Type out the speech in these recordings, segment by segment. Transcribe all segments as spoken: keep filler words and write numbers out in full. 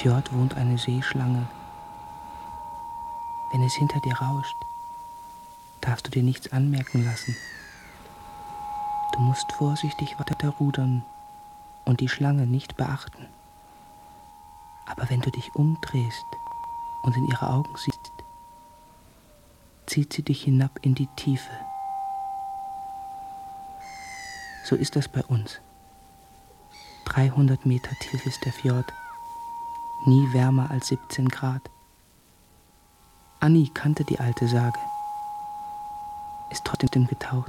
Fjord wohnt eine Seeschlange. Wenn es hinter dir rauscht, darfst du dir nichts anmerken lassen. Du musst vorsichtig weiter rudern und die Schlange nicht beachten. Aber wenn du dich umdrehst und in ihre Augen siehst, zieht sie dich hinab in die Tiefe. So ist das bei uns. dreihundert Meter tief ist der Fjord, nie wärmer als siebzehn Grad. Annie kannte die alte Sage, ist trotzdem getaucht.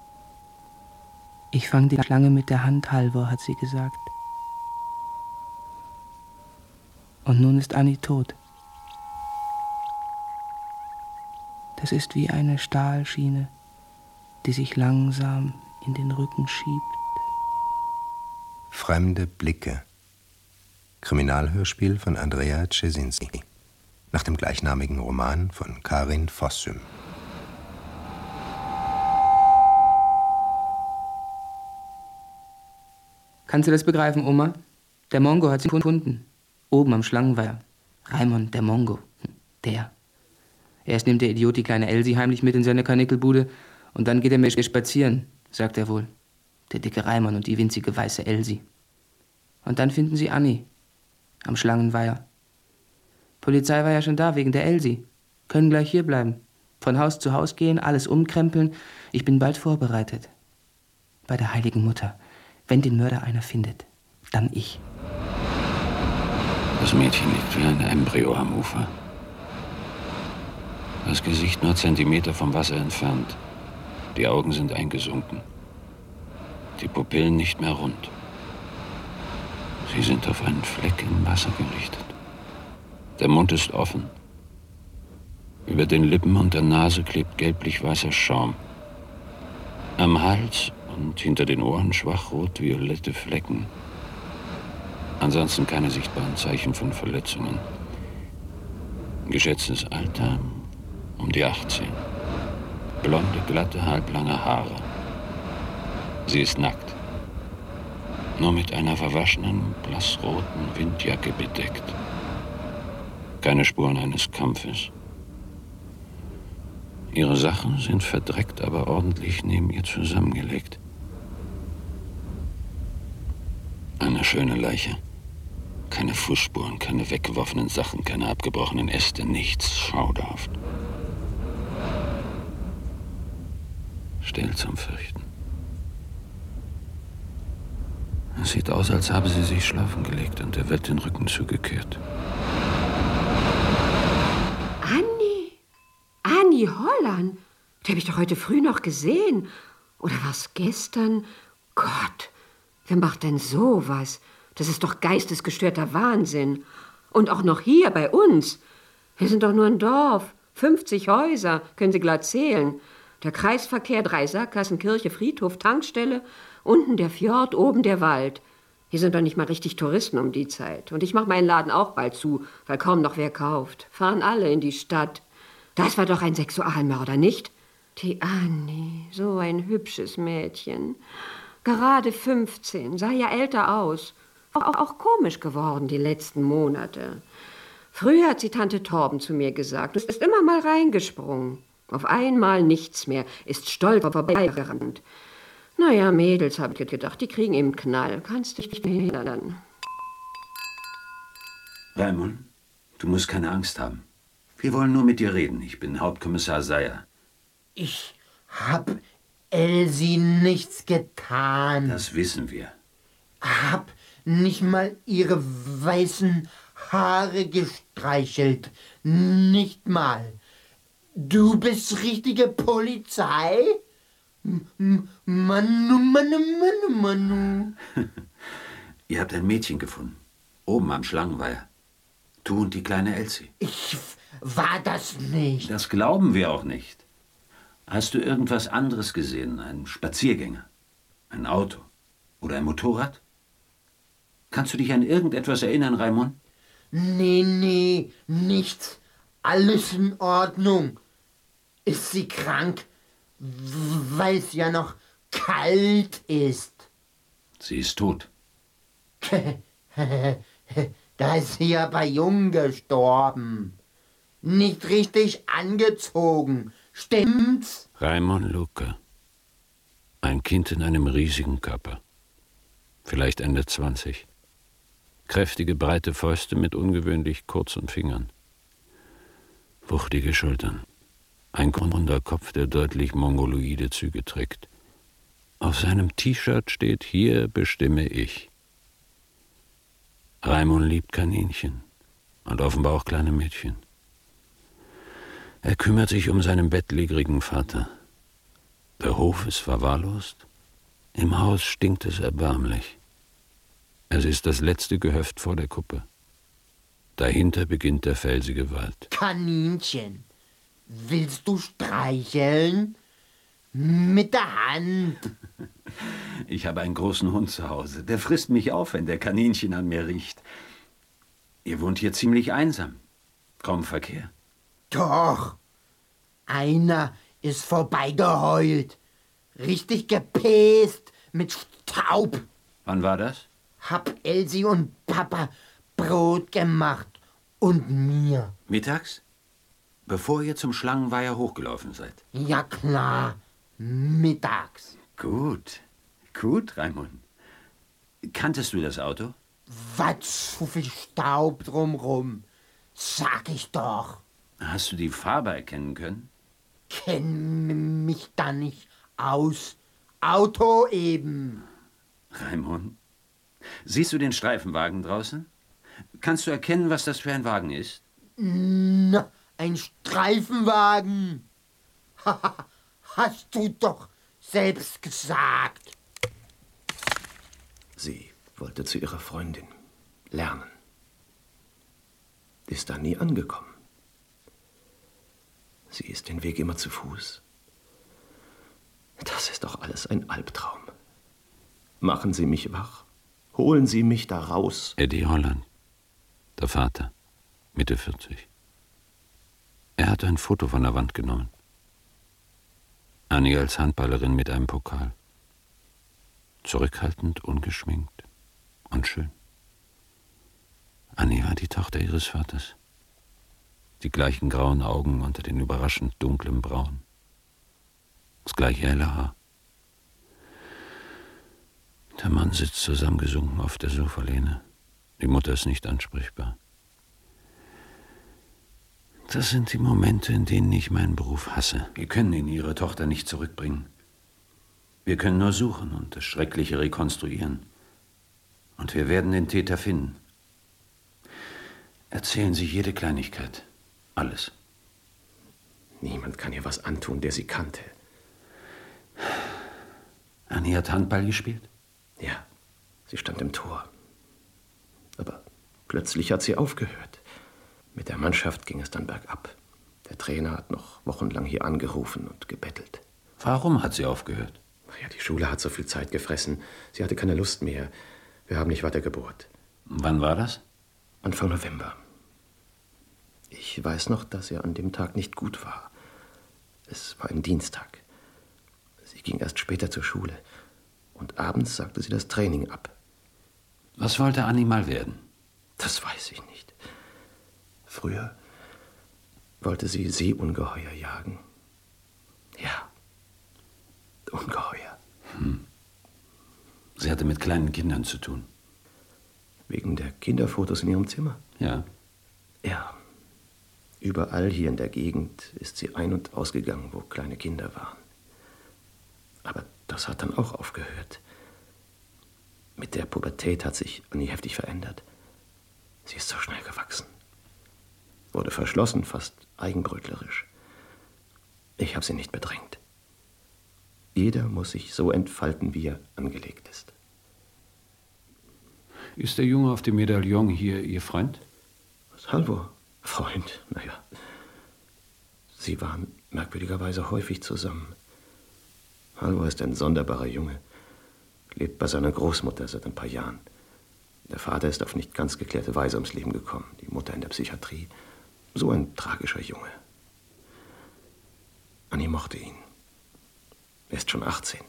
Ich fang die Schlange mit der Hand, Halvor, hat sie gesagt. Und nun ist Annie tot. Das ist wie eine Stahlschiene, die sich langsam in den Rücken schiebt. Fremde Blicke. Kriminalhörspiel von Andrea Czesinski. Nach dem gleichnamigen Roman von Karin Fossum. Kannst du das begreifen, Oma? Der Mongo hat sie gefunden. Oben am Schlangenweiher. Raimond, der Mongo. Der. Erst nimmt der Idiot die kleine Elsie heimlich mit in seine Karnickelbude und dann geht er mit ihr spazieren, sagt er wohl. Der dicke Raimond und die winzige weiße Elsie. Und dann finden sie Annie. Am Schlangenweiher. Polizei war ja schon da wegen der Elsie. Können gleich hier bleiben. Von Haus zu Haus gehen, alles umkrempeln. Ich bin bald vorbereitet. Bei der heiligen Mutter. Wenn den Mörder einer findet, dann ich. Das Mädchen liegt wie ein Embryo am Ufer. Das Gesicht nur Zentimeter vom Wasser entfernt. Die Augen sind eingesunken. Die Pupillen nicht mehr rund. Sie sind auf einen Fleck im Wasser gerichtet. Der Mund ist offen. Über den Lippen und der Nase klebt gelblich-weißer Schaum. Am Hals und hinter den Ohren schwach rot-violette Flecken. Ansonsten keine sichtbaren Zeichen von Verletzungen. Geschätztes Alter um die achtzehn. Blonde, glatte, halblange Haare. Sie ist nackt. Nur mit einer verwaschenen, blassroten Windjacke bedeckt. Keine Spuren eines Kampfes. Ihre Sachen sind verdreckt, aber ordentlich neben ihr zusammengelegt. Eine schöne Leiche. Keine Fußspuren, keine weggeworfenen Sachen, keine abgebrochenen Äste, nichts schauderhaft. Still zum Fürchten. Es sieht aus, als habe sie sich schlafen gelegt und der Welt den Rücken zugekehrt. Annie? Annie Holland? Die habe ich doch heute früh noch gesehen. Oder war's gestern? Gott, wer macht denn sowas? Das ist doch geistesgestörter Wahnsinn. Und auch noch hier bei uns. Wir sind doch nur ein Dorf. fünfzig Häuser, können Sie glatt zählen. Der Kreisverkehr, drei Sackgassen, Kirche, Friedhof, Tankstelle. Unten der Fjord, oben der Wald. Hier sind doch nicht mal richtig Touristen um die Zeit. Und ich mache meinen Laden auch bald zu, weil kaum noch wer kauft. Fahren alle in die Stadt. Das war doch ein Sexualmörder, nicht? Die Annie, so ein hübsches Mädchen. Gerade fünfzehn, sah ja älter aus. Auch, auch, auch komisch geworden die letzten Monate. Früher hat sie Tante Torben zu mir gesagt, du bist immer mal reingesprungen. Auf einmal nichts mehr, ist stolz vorbeigerannt. Naja, Mädels, habe ich gedacht, die kriegen eben Knall. Kannst dich nicht mehr hindern. Raimond, du musst keine Angst haben. Wir wollen nur mit dir reden. Ich bin Hauptkommissar Seyer. Ich hab Elsie nichts getan. Das wissen wir. Hab nicht mal ihre weißen Haare gestreichelt. Nicht mal. Du bist richtige Polizei? M- Manu, Manu, Manu, Manu. Ihr habt ein Mädchen gefunden. Oben am Schlangenweiher. Du und die kleine Elsie. Ich war das nicht. Das glauben wir auch nicht. Hast du irgendwas anderes gesehen? Ein Spaziergänger? Ein Auto? Oder ein Motorrad? Kannst du dich an irgendetwas erinnern, Raimond? Nee, nee, nichts. Alles in Ordnung. Ist sie krank, weil es ja noch kalt ist? Sie ist tot. Da ist sie aber jung gestorben. Nicht richtig angezogen. Stimmt's? Raimon Luque. Ein Kind in einem riesigen Körper. Vielleicht Ende zwanzig. Kräftige, breite Fäuste mit ungewöhnlich kurzen Fingern. Wuchtige Schultern. Ein runder Kopf, der deutlich mongoloide Züge trägt. Auf seinem T-Shirt steht: Hier bestimme ich. Raimon liebt Kaninchen und offenbar auch kleine Mädchen. Er kümmert sich um seinen bettlägerigen Vater. Der Hof ist verwahrlost. Im Haus stinkt es erbärmlich. Es ist das letzte Gehöft vor der Kuppe. Dahinter beginnt der felsige Wald. Kaninchen, willst du streicheln? Mit der Hand. Ich habe einen großen Hund zu Hause. Der frisst mich auf, wenn der Kaninchen an mir riecht. Ihr wohnt hier ziemlich einsam. Kaum Verkehr. Doch. Einer ist vorbeigeheult. Richtig gepäst mit Staub. Wann war das? Hab Elsie und Papa Brot gemacht. Und mir. Mittags? Bevor ihr zum Schlangenweiher hochgelaufen seid? Ja klar. Mittags. Gut. Gut, Raimon. Kanntest du das Auto? Was, so viel Staub drumrum. Sag ich doch. Hast du die Farbe erkennen können? Kenn mich da nicht aus. Auto eben. Raimon, siehst du den Streifenwagen draußen? Kannst du erkennen, was das für ein Wagen ist? Na, ein Streifenwagen. Hast du doch selbst gesagt. Sie wollte zu ihrer Freundin lernen. Ist da nie angekommen. Sie ist den Weg immer zu Fuß. Das ist doch alles ein Albtraum. Machen Sie mich wach. Holen Sie mich da raus. Eddie Holland, der Vater, Mitte vierzig. Er hat ein Foto von der Wand genommen. Annie als Handballerin mit einem Pokal. Zurückhaltend, ungeschminkt und schön. Annie war die Tochter ihres Vaters. Die gleichen grauen Augen unter den überraschend dunklen Brauen. Das gleiche helle Haar. Der Mann sitzt zusammengesunken auf der Sofalehne. Die Mutter ist nicht ansprechbar. Das sind die Momente, in denen ich meinen Beruf hasse. Wir können ihn ihre Tochter nicht zurückbringen. Wir können nur suchen und das Schreckliche rekonstruieren. Und wir werden den Täter finden. Erzählen Sie jede Kleinigkeit. Alles. Niemand kann ihr was antun, der sie kannte. Annie hat Handball gespielt? Ja, sie stand im Tor. Aber plötzlich hat sie aufgehört. Mit der Mannschaft ging es dann bergab. Der Trainer hat noch wochenlang hier angerufen und gebettelt. Warum hat sie aufgehört? Ja, die Schule hat so viel Zeit gefressen. Sie hatte keine Lust mehr. Wir haben nicht weiter gebohrt. Wann war das? Anfang November. Ich weiß noch, dass er an dem Tag nicht gut war. Es war ein Dienstag. Sie ging erst später zur Schule. Und abends sagte sie das Training ab. Was wollte Annie mal werden? Das weiß ich nicht. Früher wollte sie Seeungeheuer jagen. Ja, Ungeheuer. Hm. Sie hatte mit kleinen Kindern zu tun. Wegen der Kinderfotos in ihrem Zimmer? Ja. Ja. Überall hier in der Gegend ist sie ein- und ausgegangen, wo kleine Kinder waren. Aber das hat dann auch aufgehört. Mit der Pubertät hat sich Annie heftig verändert. Sie ist so schnell gewachsen. Wurde verschlossen, fast eigenbrötlerisch. Ich habe sie nicht bedrängt. Jeder muss sich so entfalten, wie er angelegt ist. Ist der Junge auf dem Medaillon hier Ihr Freund? Was, Halvor? Freund? Naja. Sie waren merkwürdigerweise häufig zusammen. Halvor ist ein sonderbarer Junge. Lebt bei seiner Großmutter seit ein paar Jahren. Der Vater ist auf nicht ganz geklärte Weise ums Leben gekommen. Die Mutter in der Psychiatrie. So ein tragischer Junge. Annie mochte ihn. Er ist schon achtzehn.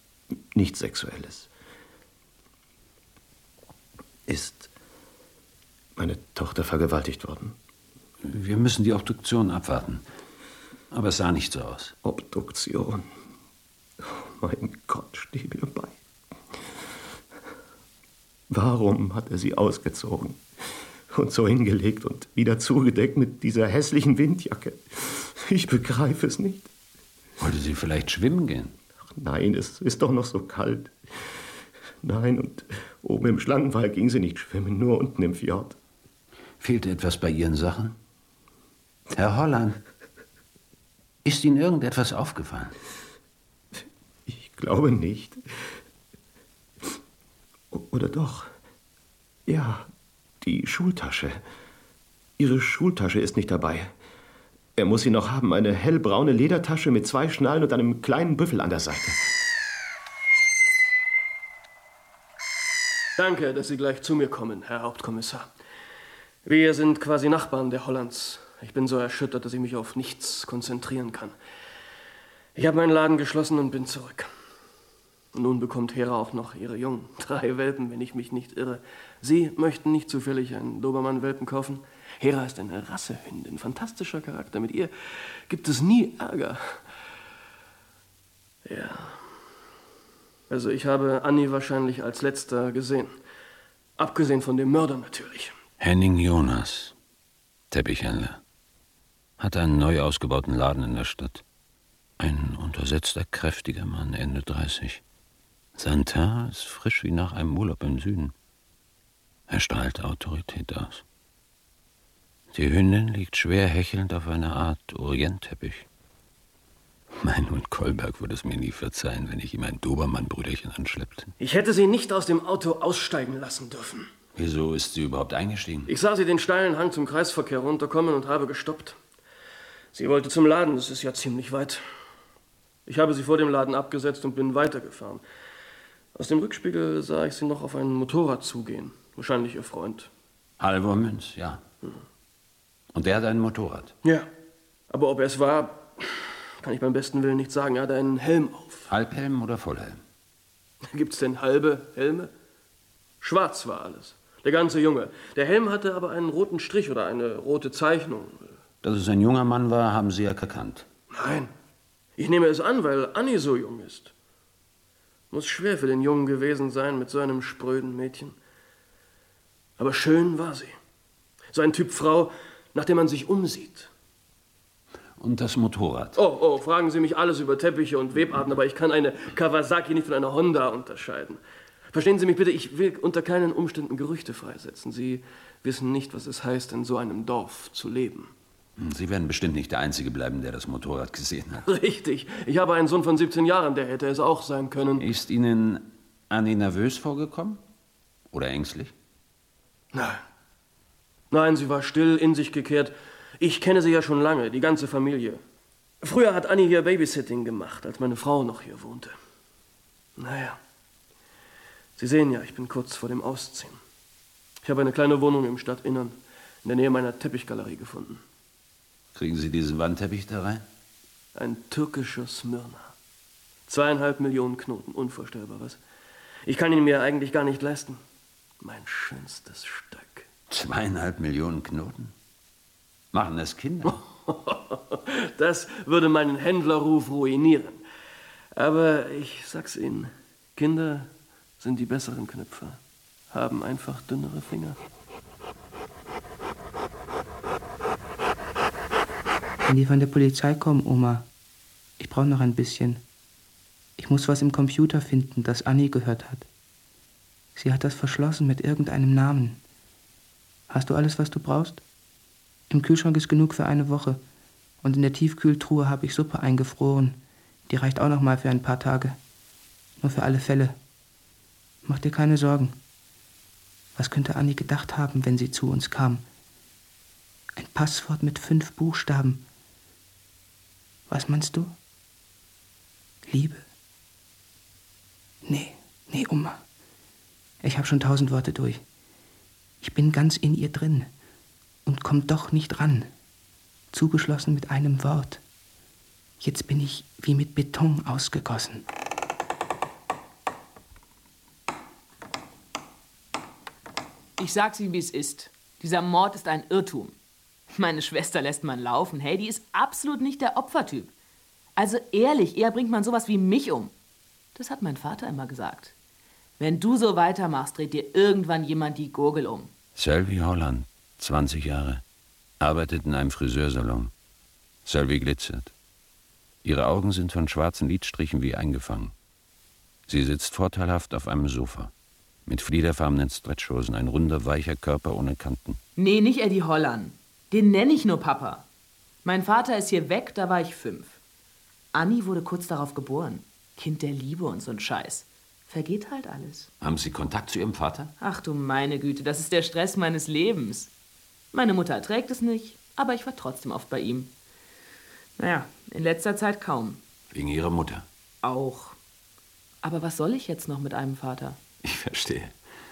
Nichts Sexuelles. Ist meine Tochter vergewaltigt worden? Wir müssen die Obduktion abwarten. Aber es sah nicht so aus. Obduktion? Oh mein Gott, steh mir bei. Warum hat er sie ausgezogen und so hingelegt und wieder zugedeckt mit dieser hässlichen Windjacke? Ich begreife es nicht. Wollte sie vielleicht schwimmen gehen? Ach nein, es ist doch noch so kalt. Nein, und oben im Schlangenwall ging sie nicht schwimmen, nur unten im Fjord. Fehlte etwas bei Ihren Sachen? Herr Holland, ist Ihnen irgendetwas aufgefallen? Ich glaube nicht. Oder doch? Ja, die Schultasche. Ihre Schultasche ist nicht dabei. Er muss sie noch haben, eine hellbraune Ledertasche mit zwei Schnallen und einem kleinen Büffel an der Seite. Danke, dass Sie gleich zu mir kommen, Herr Hauptkommissar. Wir sind quasi Nachbarn der Hollands. Ich bin so erschüttert, dass ich mich auf nichts konzentrieren kann. Ich habe meinen Laden geschlossen und bin zurück. Und nun bekommt Hera auch noch ihre Jungen. Drei Welpen, wenn ich mich nicht irre. Sie möchten nicht zufällig einen Dobermann-Welpen kaufen? Hera ist eine Rassehündin, fantastischer Charakter. Mit ihr gibt es nie Ärger. Ja. Also ich habe Annie wahrscheinlich als letzter gesehen. Abgesehen von dem Mörder natürlich. Henning Jonas, Teppichhändler, hatte einen neu ausgebauten Laden in der Stadt. Ein untersetzter, kräftiger Mann, Ende dreißig. Sein Teint ist frisch wie nach einem Urlaub im Süden. Er strahlt Autorität aus. Die Hündin liegt schwer hechelnd auf einer Art Orientteppich. Mein Hund Kolberg würde es mir nie verzeihen, wenn ich ihm ein Dobermann-Brüderchen anschleppte. Ich hätte sie nicht aus dem Auto aussteigen lassen dürfen. Wieso ist sie überhaupt eingestiegen? Ich sah sie den steilen Hang zum Kreisverkehr runterkommen und habe gestoppt. Sie wollte zum Laden, das ist ja ziemlich weit. Ich habe sie vor dem Laden abgesetzt und bin weitergefahren. Aus dem Rückspiegel sah ich sie noch auf ein Motorrad zugehen. Wahrscheinlich ihr Freund. Halvor Münz, ja. Hm. Und der hat ein Motorrad? Ja, aber ob er es war, kann ich beim besten Willen nicht sagen. Er hatte einen Helm auf. Halbhelm oder Vollhelm? Gibt's denn halbe Helme? Schwarz war alles. Der ganze Junge. Der Helm hatte aber einen roten Strich oder eine rote Zeichnung. Dass es ein junger Mann war, haben Sie erkannt. Nein. Ich nehme es an, weil Annie so jung ist. Muss schwer für den Jungen gewesen sein mit so einem spröden Mädchen. Aber schön war sie. So ein Typ Frau, nach der man sich umsieht. Und das Motorrad? Oh, oh, fragen Sie mich alles über Teppiche und Webarten, aber ich kann eine Kawasaki nicht von einer Honda unterscheiden. Verstehen Sie mich bitte, ich will unter keinen Umständen Gerüchte freisetzen. Sie wissen nicht, was es heißt, in so einem Dorf zu leben. Sie werden bestimmt nicht der Einzige bleiben, der das Motorrad gesehen hat. Richtig. Ich habe einen Sohn von siebzehn Jahren, der hätte es auch sein können. Ist Ihnen Annie nervös vorgekommen? Oder ängstlich? Nein. Nein, sie war still, in sich gekehrt. Ich kenne sie ja schon lange, die ganze Familie. Früher hat Annie hier Babysitting gemacht, als meine Frau noch hier wohnte. Naja. Sie sehen ja, ich bin kurz vor dem Ausziehen. Ich habe eine kleine Wohnung im Stadtinnern, in der Nähe meiner Teppichgalerie gefunden. Kriegen Sie diesen Wandteppich da rein? Ein türkischer Smyrna. Zweieinhalb Millionen Knoten, unvorstellbar, was? Ich kann ihn mir eigentlich gar nicht leisten. Mein schönstes Stück. Zweieinhalb Millionen Knoten? Machen das Kinder? Das würde meinen Händlerruf ruinieren. Aber ich sag's Ihnen, Kinder sind die besseren Knüpfer, haben einfach dünnere Finger. Wenn die von der Polizei kommen, Oma, ich brauche noch ein bisschen. Ich muss was im Computer finden, das Annie gehört hat. Sie hat das verschlossen mit irgendeinem Namen. Hast du alles, was du brauchst? Im Kühlschrank ist genug für eine Woche. Und in der Tiefkühltruhe habe ich Suppe eingefroren. Die reicht auch noch mal für ein paar Tage. Nur für alle Fälle. Mach dir keine Sorgen. Was könnte Annie gedacht haben, wenn sie zu uns kam? Ein Passwort mit fünf Buchstaben. Was meinst du? Liebe? Nee, nee, Oma. Ich habe schon tausend Worte durch. Ich bin ganz in ihr drin und komm doch nicht ran. Zugeschlossen mit einem Wort. Jetzt bin ich wie mit Beton ausgegossen. Ich sag's Ihnen, wie es ist. Dieser Mord ist ein Irrtum. Meine Schwester lässt man laufen. Hey, die ist absolut nicht der Opfertyp. Also ehrlich, eher bringt man sowas wie mich um. Das hat mein Vater immer gesagt. Wenn du so weitermachst, dreht dir irgendwann jemand die Gurgel um. Sylvie Holland, zwanzig Jahre, arbeitet in einem Friseursalon. Sylvie glitzert. Ihre Augen sind von schwarzen Lidstrichen wie eingefangen. Sie sitzt vorteilhaft auf einem Sofa. Mit fliederfarbenen Stretchhosen, ein runder, weicher Körper ohne Kanten. Nee, nicht Eddie Holland. Den nenne ich nur Papa. Mein Vater ist hier weg, da war ich fünf. Anni wurde kurz darauf geboren. Kind der Liebe und so ein Scheiß. Vergeht halt alles. Haben Sie Kontakt zu Ihrem Vater? Ach du meine Güte, das ist der Stress meines Lebens. Meine Mutter erträgt es nicht, aber ich war trotzdem oft bei ihm. Naja, in letzter Zeit kaum. Wegen Ihrer Mutter? Auch. Aber was soll ich jetzt noch mit einem Vater? Ich verstehe.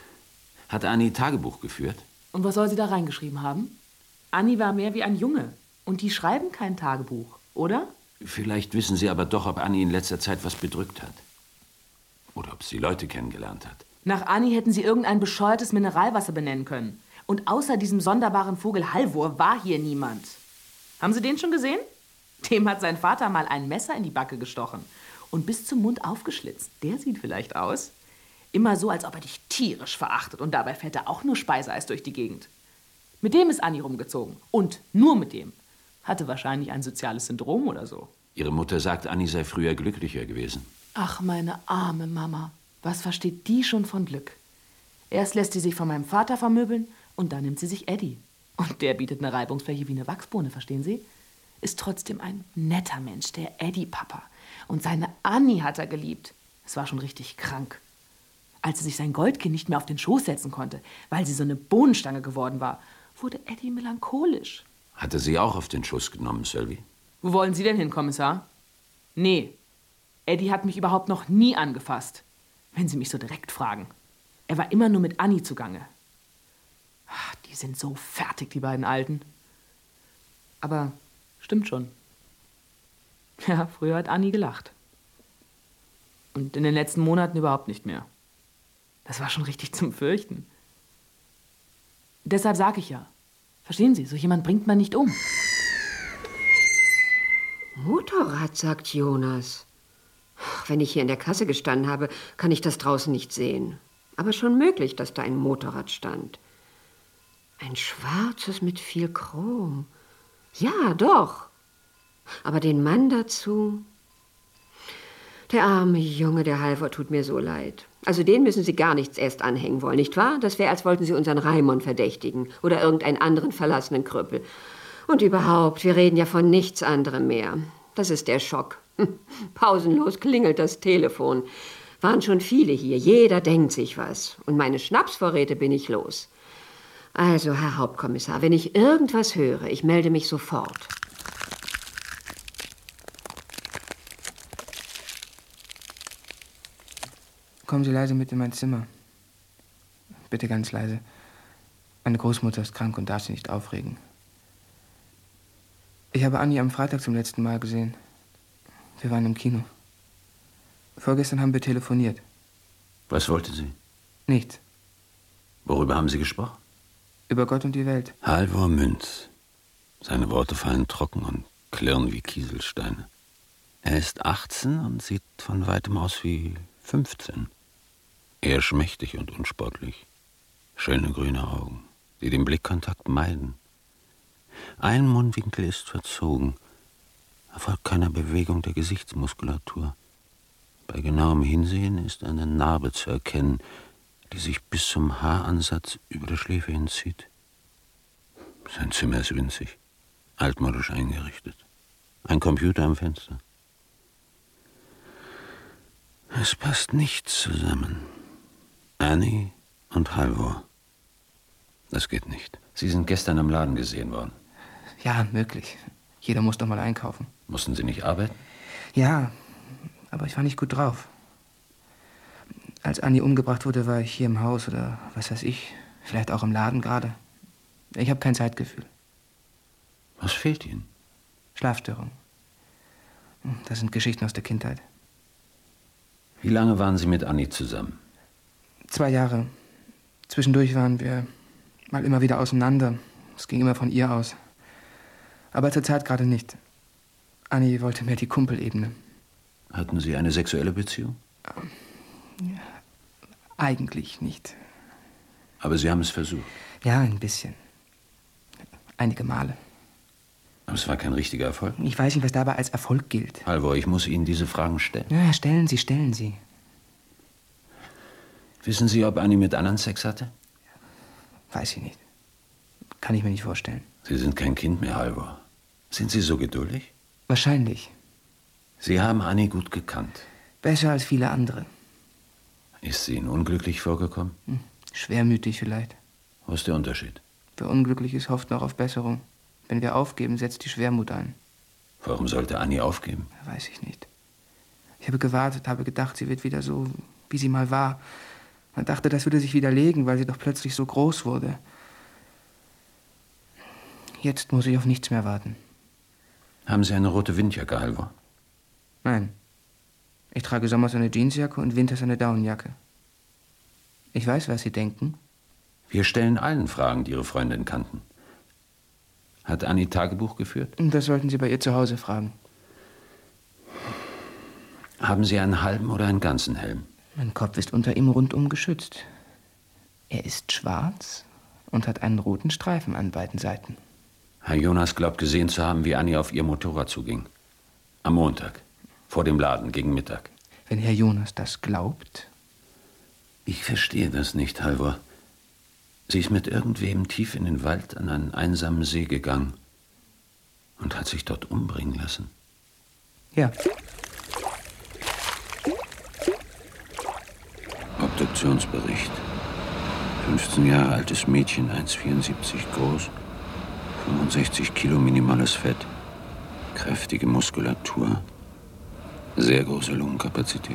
Hat Anni Tagebuch geführt? Und was soll sie da reingeschrieben haben? Anni war mehr wie ein Junge. Und die schreiben kein Tagebuch, oder? Vielleicht wissen Sie aber doch, ob Anni in letzter Zeit was bedrückt hat. Oder ob sie Leute kennengelernt hat. Nach Anni hätten sie irgendein bescheuertes Mineralwasser benennen können. Und außer diesem sonderbaren Vogel Halvor war hier niemand. Haben Sie den schon gesehen? Dem hat sein Vater mal ein Messer in die Backe gestochen. Und bis zum Mund aufgeschlitzt. Der sieht vielleicht aus. Immer so, als ob er dich tierisch verachtet. Und dabei fährt er auch nur Speiseeis durch die Gegend. Mit dem ist Anni rumgezogen. Und nur mit dem. Hatte wahrscheinlich ein soziales Syndrom oder so. Ihre Mutter sagt, Anni sei früher glücklicher gewesen. Ach, meine arme Mama. Was versteht die schon von Glück? Erst lässt sie sich von meinem Vater vermöbeln und dann nimmt sie sich Eddie. Und der bietet eine Reibungsfläche wie eine Wachsbohne, verstehen Sie? Ist trotzdem ein netter Mensch, der Eddie-Papa. Und seine Anni hat er geliebt. Es war schon richtig krank. Als er sich sein Goldkind nicht mehr auf den Schoß setzen konnte, weil sie so eine Bohnenstange geworden war, wurde Eddie melancholisch. Hat er Sie auch auf den Schoß genommen, Sylvie? Wo wollen Sie denn hin, Kommissar? Nee, Eddie hat mich überhaupt noch nie angefasst. Wenn Sie mich so direkt fragen. Er war immer nur mit Anni zugange. Ach, die sind so fertig, die beiden Alten. Aber stimmt schon. Ja, früher hat Anni gelacht. Und in den letzten Monaten überhaupt nicht mehr. Das war schon richtig zum Fürchten. Deshalb sage ich ja, verstehen Sie, so jemand bringt man nicht um. Motorrad, sagt Jonas. Wenn ich hier in der Kasse gestanden habe, kann ich das draußen nicht sehen. Aber schon möglich, dass da ein Motorrad stand. Ein schwarzes mit viel Chrom. Ja, doch. Aber den Mann dazu... Der arme Junge, der Halvor, tut mir so leid. Also den müssen Sie gar nichts erst anhängen wollen, nicht wahr? Das wäre, als wollten Sie unseren Raimund verdächtigen oder irgendeinen anderen verlassenen Krüppel. Und überhaupt, wir reden ja von nichts anderem mehr. Das ist der Schock. Pausenlos klingelt das Telefon. Waren schon viele hier, jeder denkt sich was. Und meine Schnapsvorräte bin ich los. Also, Herr Hauptkommissar, wenn ich irgendwas höre, ich melde mich sofort. Kommen Sie leise mit in mein Zimmer. Bitte ganz leise. Meine Großmutter ist krank und darf sie nicht aufregen. Ich habe Anni am Freitag zum letzten Mal gesehen. Wir waren im Kino. Vorgestern haben wir telefoniert. Was wollte sie? Nichts. Worüber haben Sie gesprochen? Über Gott und die Welt. Halvor Münz. Seine Worte fallen trocken und klirren wie Kieselsteine. Er ist achtzehn und sieht von weitem aus wie fünfzehn. Er schmächtig und unsportlich. Schöne grüne Augen, die den Blickkontakt meiden. Ein Mundwinkel ist verzogen, erfolgt keiner Bewegung der Gesichtsmuskulatur. Bei genauem Hinsehen ist eine Narbe zu erkennen, die sich bis zum Haaransatz über der Schläfe hinzieht. Sein Zimmer ist winzig, altmodisch eingerichtet. Ein Computer am Fenster. Es passt nichts zusammen. Anni und Halvor. Das geht nicht. Sie sind gestern im Laden gesehen worden. Ja, möglich. Jeder muss doch mal einkaufen. Mussten Sie nicht arbeiten? Ja, aber ich war nicht gut drauf. Als Anni umgebracht wurde, war ich hier im Haus oder was weiß ich. Vielleicht auch im Laden gerade. Ich habe kein Zeitgefühl. Was fehlt Ihnen? Schlafstörung. Das sind Geschichten aus der Kindheit. Wie lange waren Sie mit Anni zusammen? Zwei Jahre. Zwischendurch waren wir Mal immer wieder auseinander. Es ging immer von ihr aus. Aber zurzeit gerade nicht. Annie wollte mehr die Kumpelebene. Hatten Sie eine sexuelle Beziehung? Ja, eigentlich nicht. Aber Sie haben es versucht? Ja, ein bisschen. Einige Male. Aber es war kein richtiger Erfolg? Ich weiß nicht, was dabei als Erfolg gilt. Halvor, ich muss Ihnen diese Fragen stellen. Ja, stellen Sie, stellen Sie. Wissen Sie, ob Annie mit anderen Sex hatte? Weiß ich nicht. Kann ich mir nicht vorstellen. Sie sind kein Kind mehr, Halvor. Sind Sie so geduldig? Wahrscheinlich. Sie haben Annie gut gekannt. Besser als viele andere. Ist sie Ihnen unglücklich vorgekommen? Hm, schwermütig vielleicht. Wo ist der Unterschied? Wer unglücklich ist, hofft noch auf Besserung. Wenn wir aufgeben, setzt die Schwermut ein. Warum sollte Annie aufgeben? Weiß ich nicht. Ich habe gewartet, habe gedacht, sie wird wieder so, wie sie mal war. Man dachte, das würde sich widerlegen, weil sie doch plötzlich so groß wurde. Jetzt muss ich auf nichts mehr warten. Haben Sie eine rote Windjacke, Halvor? Nein. Ich trage sommers eine Jeansjacke und winters eine Daunenjacke. Ich weiß, was Sie denken. Wir stellen allen Fragen, die Ihre Freundin kannten. Hat Annie Tagebuch geführt? Das sollten Sie bei ihr zu Hause fragen. Haben Sie einen halben oder einen ganzen Helm? Mein Kopf ist unter ihm rundum geschützt. Er ist schwarz und hat einen roten Streifen an beiden Seiten. Herr Jonas glaubt gesehen zu haben, wie Annie auf ihr Motorrad zuging. Am Montag, vor dem Laden, gegen Mittag. Wenn Herr Jonas das glaubt? Ich verstehe das nicht, Halvor. Sie ist mit irgendwem tief in den Wald an einen einsamen See gegangen und hat sich dort umbringen lassen. Ja. Obduktionsbericht. fünfzehn Jahre altes Mädchen, eins Komma vierundsiebzig groß, fünfundsechzig Kilo minimales Fett, kräftige Muskulatur, sehr große Lungenkapazität.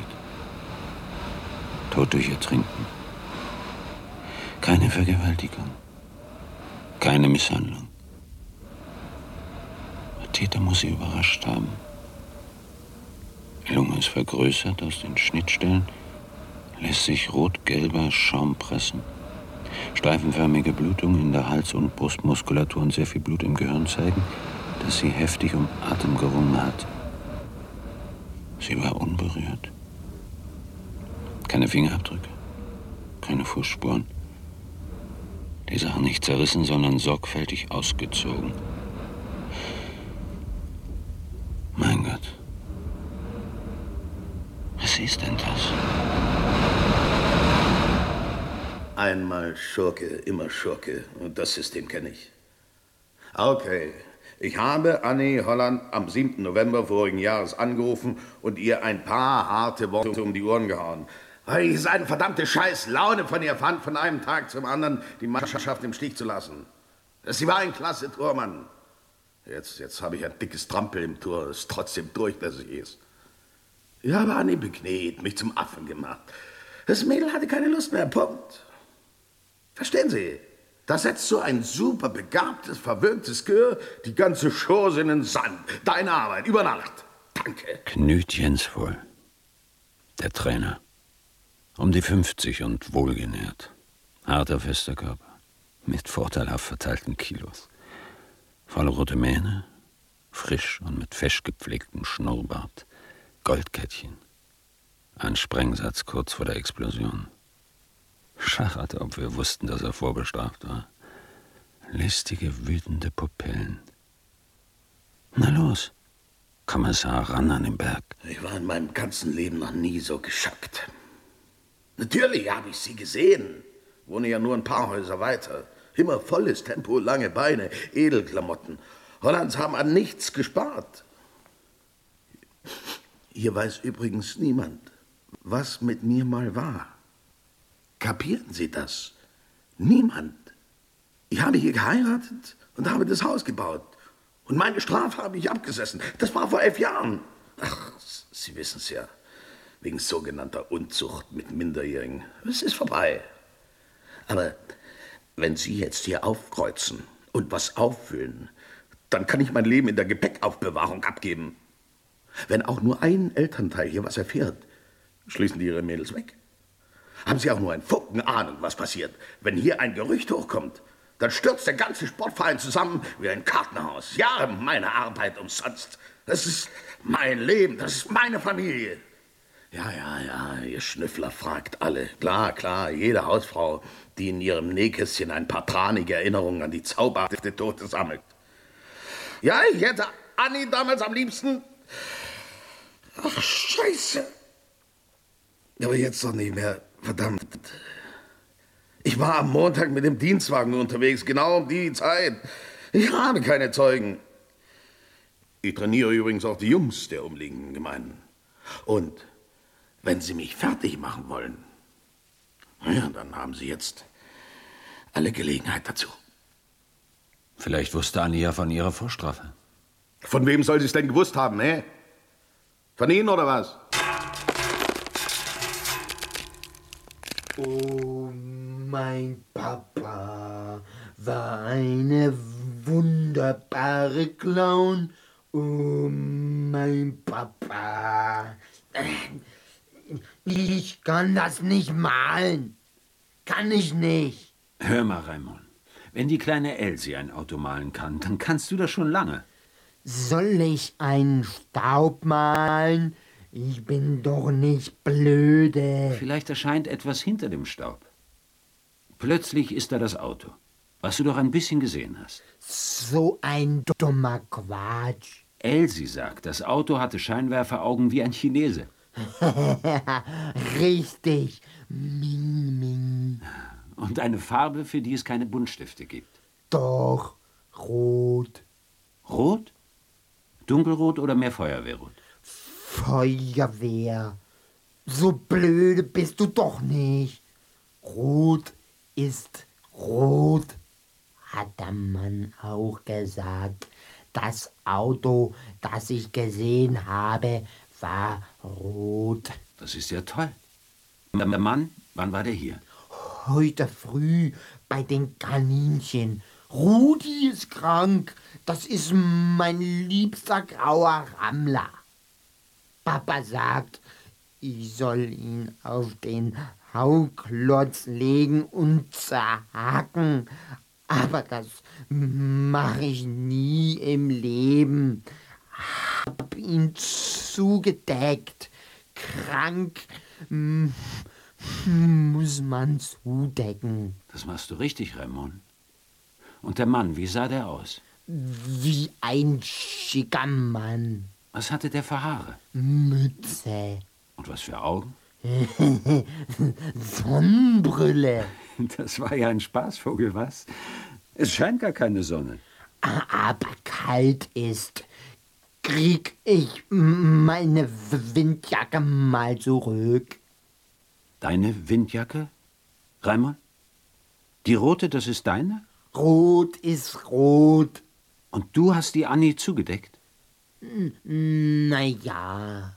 Tod durch Ertrinken. Keine Vergewaltigung. Keine Misshandlung. Der Täter muss sie überrascht haben. Die Lunge ist vergrößert aus den Schnittstellen, lässt sich rot-gelber Schaum pressen. Streifenförmige Blutung in der Hals- und Brustmuskulatur und sehr viel Blut im Gehirn zeigen, dass sie heftig um Atem gerungen hat. Sie war unberührt. Keine Fingerabdrücke, keine Fußspuren. Die Sachen nicht zerrissen, sondern sorgfältig ausgezogen. Mein Gott. Was ist denn das? Einmal Schurke, immer Schurke. Und das System kenne ich. Okay. Ich habe Annie Holland am siebten November vorigen Jahres angerufen und ihr ein paar harte Worte um die Ohren gehauen. Weil ich es eine verdammte scheiß Laune von ihr fand, von einem Tag zum anderen die Mannschaft im Stich zu lassen. Sie war ein klasse Tormann. Jetzt, jetzt habe ich ein dickes Trampel im Tor, ist trotzdem durch, dass sie ist. Ich habe Annie bekniet, mich zum Affen gemacht. Das Mädel hatte keine Lust mehr, Punkt. Verstehen Sie? Da setzt so ein super begabtes, verwöhntes Gehör die ganze Chose in den Sand. Deine Arbeit, über Nacht. Danke. Knut Jensvoll, der Trainer. Um die fünfzig und wohlgenährt. Harter, fester Körper. Mit vorteilhaft verteilten Kilos. Volle rote Mähne. Frisch und mit fesch gepflegtem Schnurrbart. Goldkettchen. Ein Sprengsatz kurz vor der Explosion. Schacherte, ob wir wussten, dass er vorbestraft war. Listige, wütende Pupillen. Na los, Kommissar, ran an den Berg. Ich war in meinem ganzen Leben noch nie so geschockt. Natürlich habe ich sie gesehen. Wohne ja nur ein paar Häuser weiter. Immer volles Tempo, lange Beine, Edelklamotten. Hollands haben an nichts gespart. Hier weiß übrigens niemand, was mit mir mal war. Kapieren Sie das? Niemand. Ich habe hier geheiratet und habe das Haus gebaut. Und meine Strafe habe ich abgesessen. Das war vor elf Jahren. Ach, Sie wissen es ja. Wegen sogenannter Unzucht mit Minderjährigen. Es ist vorbei. Aber wenn Sie jetzt hier aufkreuzen und was auffüllen, dann kann ich mein Leben in der Gepäckaufbewahrung abgeben. Wenn auch nur ein Elternteil hier was erfährt, schließen die ihre Mädels weg. Haben Sie auch nur ein Funken Ahnung, was passiert, wenn hier ein Gerücht hochkommt? Dann stürzt der ganze Sportverein zusammen wie ein Kartenhaus. Jahre meine Arbeit umsonst. Das ist mein Leben, das ist meine Familie. Ja, ja, ja, ihr Schnüffler fragt alle. Klar, klar, jede Hausfrau, die in ihrem Nähkästchen ein paar tranige Erinnerungen an die zauberhafte Tote sammelt. Ja, ich hätte Anni damals am liebsten... Ach, Scheiße. Aber jetzt doch nicht mehr, verdammt. Ich war am Montag mit dem Dienstwagen unterwegs, genau um die Zeit. Ich habe keine Zeugen. Ich trainiere übrigens auch die Jungs der umliegenden Gemeinden. Und wenn Sie mich fertig machen wollen, ja, dann haben Sie jetzt alle Gelegenheit dazu. Vielleicht wusste Anni ja von ihrer Vorstrafe. Von wem soll sie es denn gewusst haben, hä? Von Ihnen oder was? Oh, mein Papa war eine wunderbare Clown. Oh, mein Papa. Ich kann das nicht malen. Kann ich nicht. Hör mal, Raimund. Wenn die kleine Elsie ein Auto malen kann, dann kannst du das schon lange. Soll ich einen Staub malen? Ich bin doch nicht blöde. Vielleicht erscheint etwas hinter dem Staub. Plötzlich ist da das Auto, was du doch ein bisschen gesehen hast. So ein dummer Quatsch. Elsie sagt, das Auto hatte Scheinwerferaugen wie ein Chinese. Richtig. Ming, ming. Und eine Farbe, für die es keine Buntstifte gibt. Doch, rot. Rot? Dunkelrot oder mehr Feuerwehrrot? Feuerwehr. So blöde bist du doch nicht. Rot ist rot, hat der Mann auch gesagt. Das Auto, das ich gesehen habe, war rot. Das ist ja toll. Der Mann, wann war der hier? Heute früh bei den Kaninchen. Rudi ist krank. Das ist mein liebster grauer Rammler. Papa sagt, ich soll ihn auf den Hauklotz legen und zerhacken. Aber das mache ich nie im Leben. Hab ihn zugedeckt. Krank muss man zudecken. Das machst du richtig, Raimund. Und der Mann, wie sah der aus? Wie ein schicker Mann. Was hatte der für Haare? Mütze. Und was für Augen? Sonnenbrille. Das war ja ein Spaßvogel, was? Es scheint gar keine Sonne. Aber kalt ist. Krieg ich meine Windjacke mal zurück? Deine Windjacke? Raimund? Die rote, das ist deine? Rot ist rot. Und du hast die Anni zugedeckt? Na ja.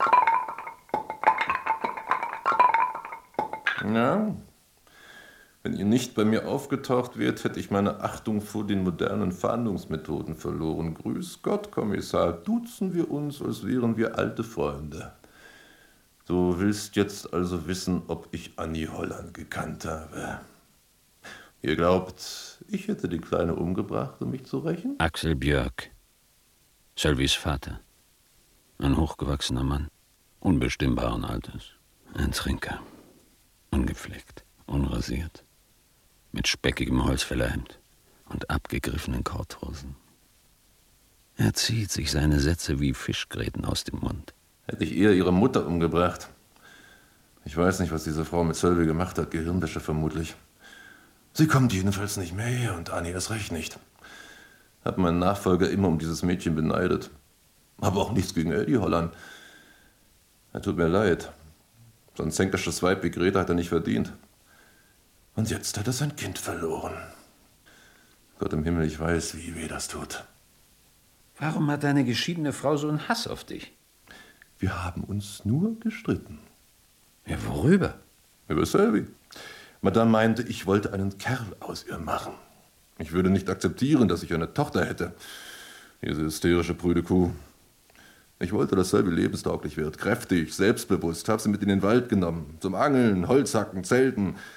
Ja, wenn ihr nicht bei mir aufgetaucht wärt, hätte ich meine Achtung vor den modernen Fahndungsmethoden verloren. Grüß Gott, Kommissar, duzen wir uns, als wären wir alte Freunde. Du willst jetzt also wissen, ob ich Anni Holland gekannt habe. Ihr glaubt, ich hätte die Kleine umgebracht, um mich zu rächen? Axel Björk, Sölvis Vater. Ein hochgewachsener Mann, unbestimmbaren Alters. Ein Trinker, ungepflegt, unrasiert, mit speckigem Holzfällerhemd und abgegriffenen Korthosen. Er zieht sich seine Sätze wie Fischgräten aus dem Mund. Hätte ich eher ihre Mutter umgebracht. Ich weiß nicht, was diese Frau mit Sölvi gemacht hat, Gehirnwäsche vermutlich. Sie kommt jedenfalls nicht mehr her und Anni erst recht nicht. Hab meinen Nachfolger immer um dieses Mädchen beneidet. Aber auch nichts gegen Eddie Holland. Er tut mir leid. So ein zänkersches Weib wie Greta hat er nicht verdient. Und jetzt hat er sein Kind verloren. Gott im Himmel, ich weiß, wie weh das tut. Warum hat deine geschiedene Frau so einen Hass auf dich? Wir haben uns nur gestritten. Ja, worüber? Über Sölvi. Madame meinte, ich wollte einen Kerl aus ihr machen. Ich würde nicht akzeptieren, dass ich eine Tochter hätte. Diese hysterische prüde Kuh. Ich wollte, dass Sölvi lebenstauglich wird, kräftig, selbstbewusst. Hab sie mit in den Wald genommen. Zum Angeln, Holzhacken, Zelten.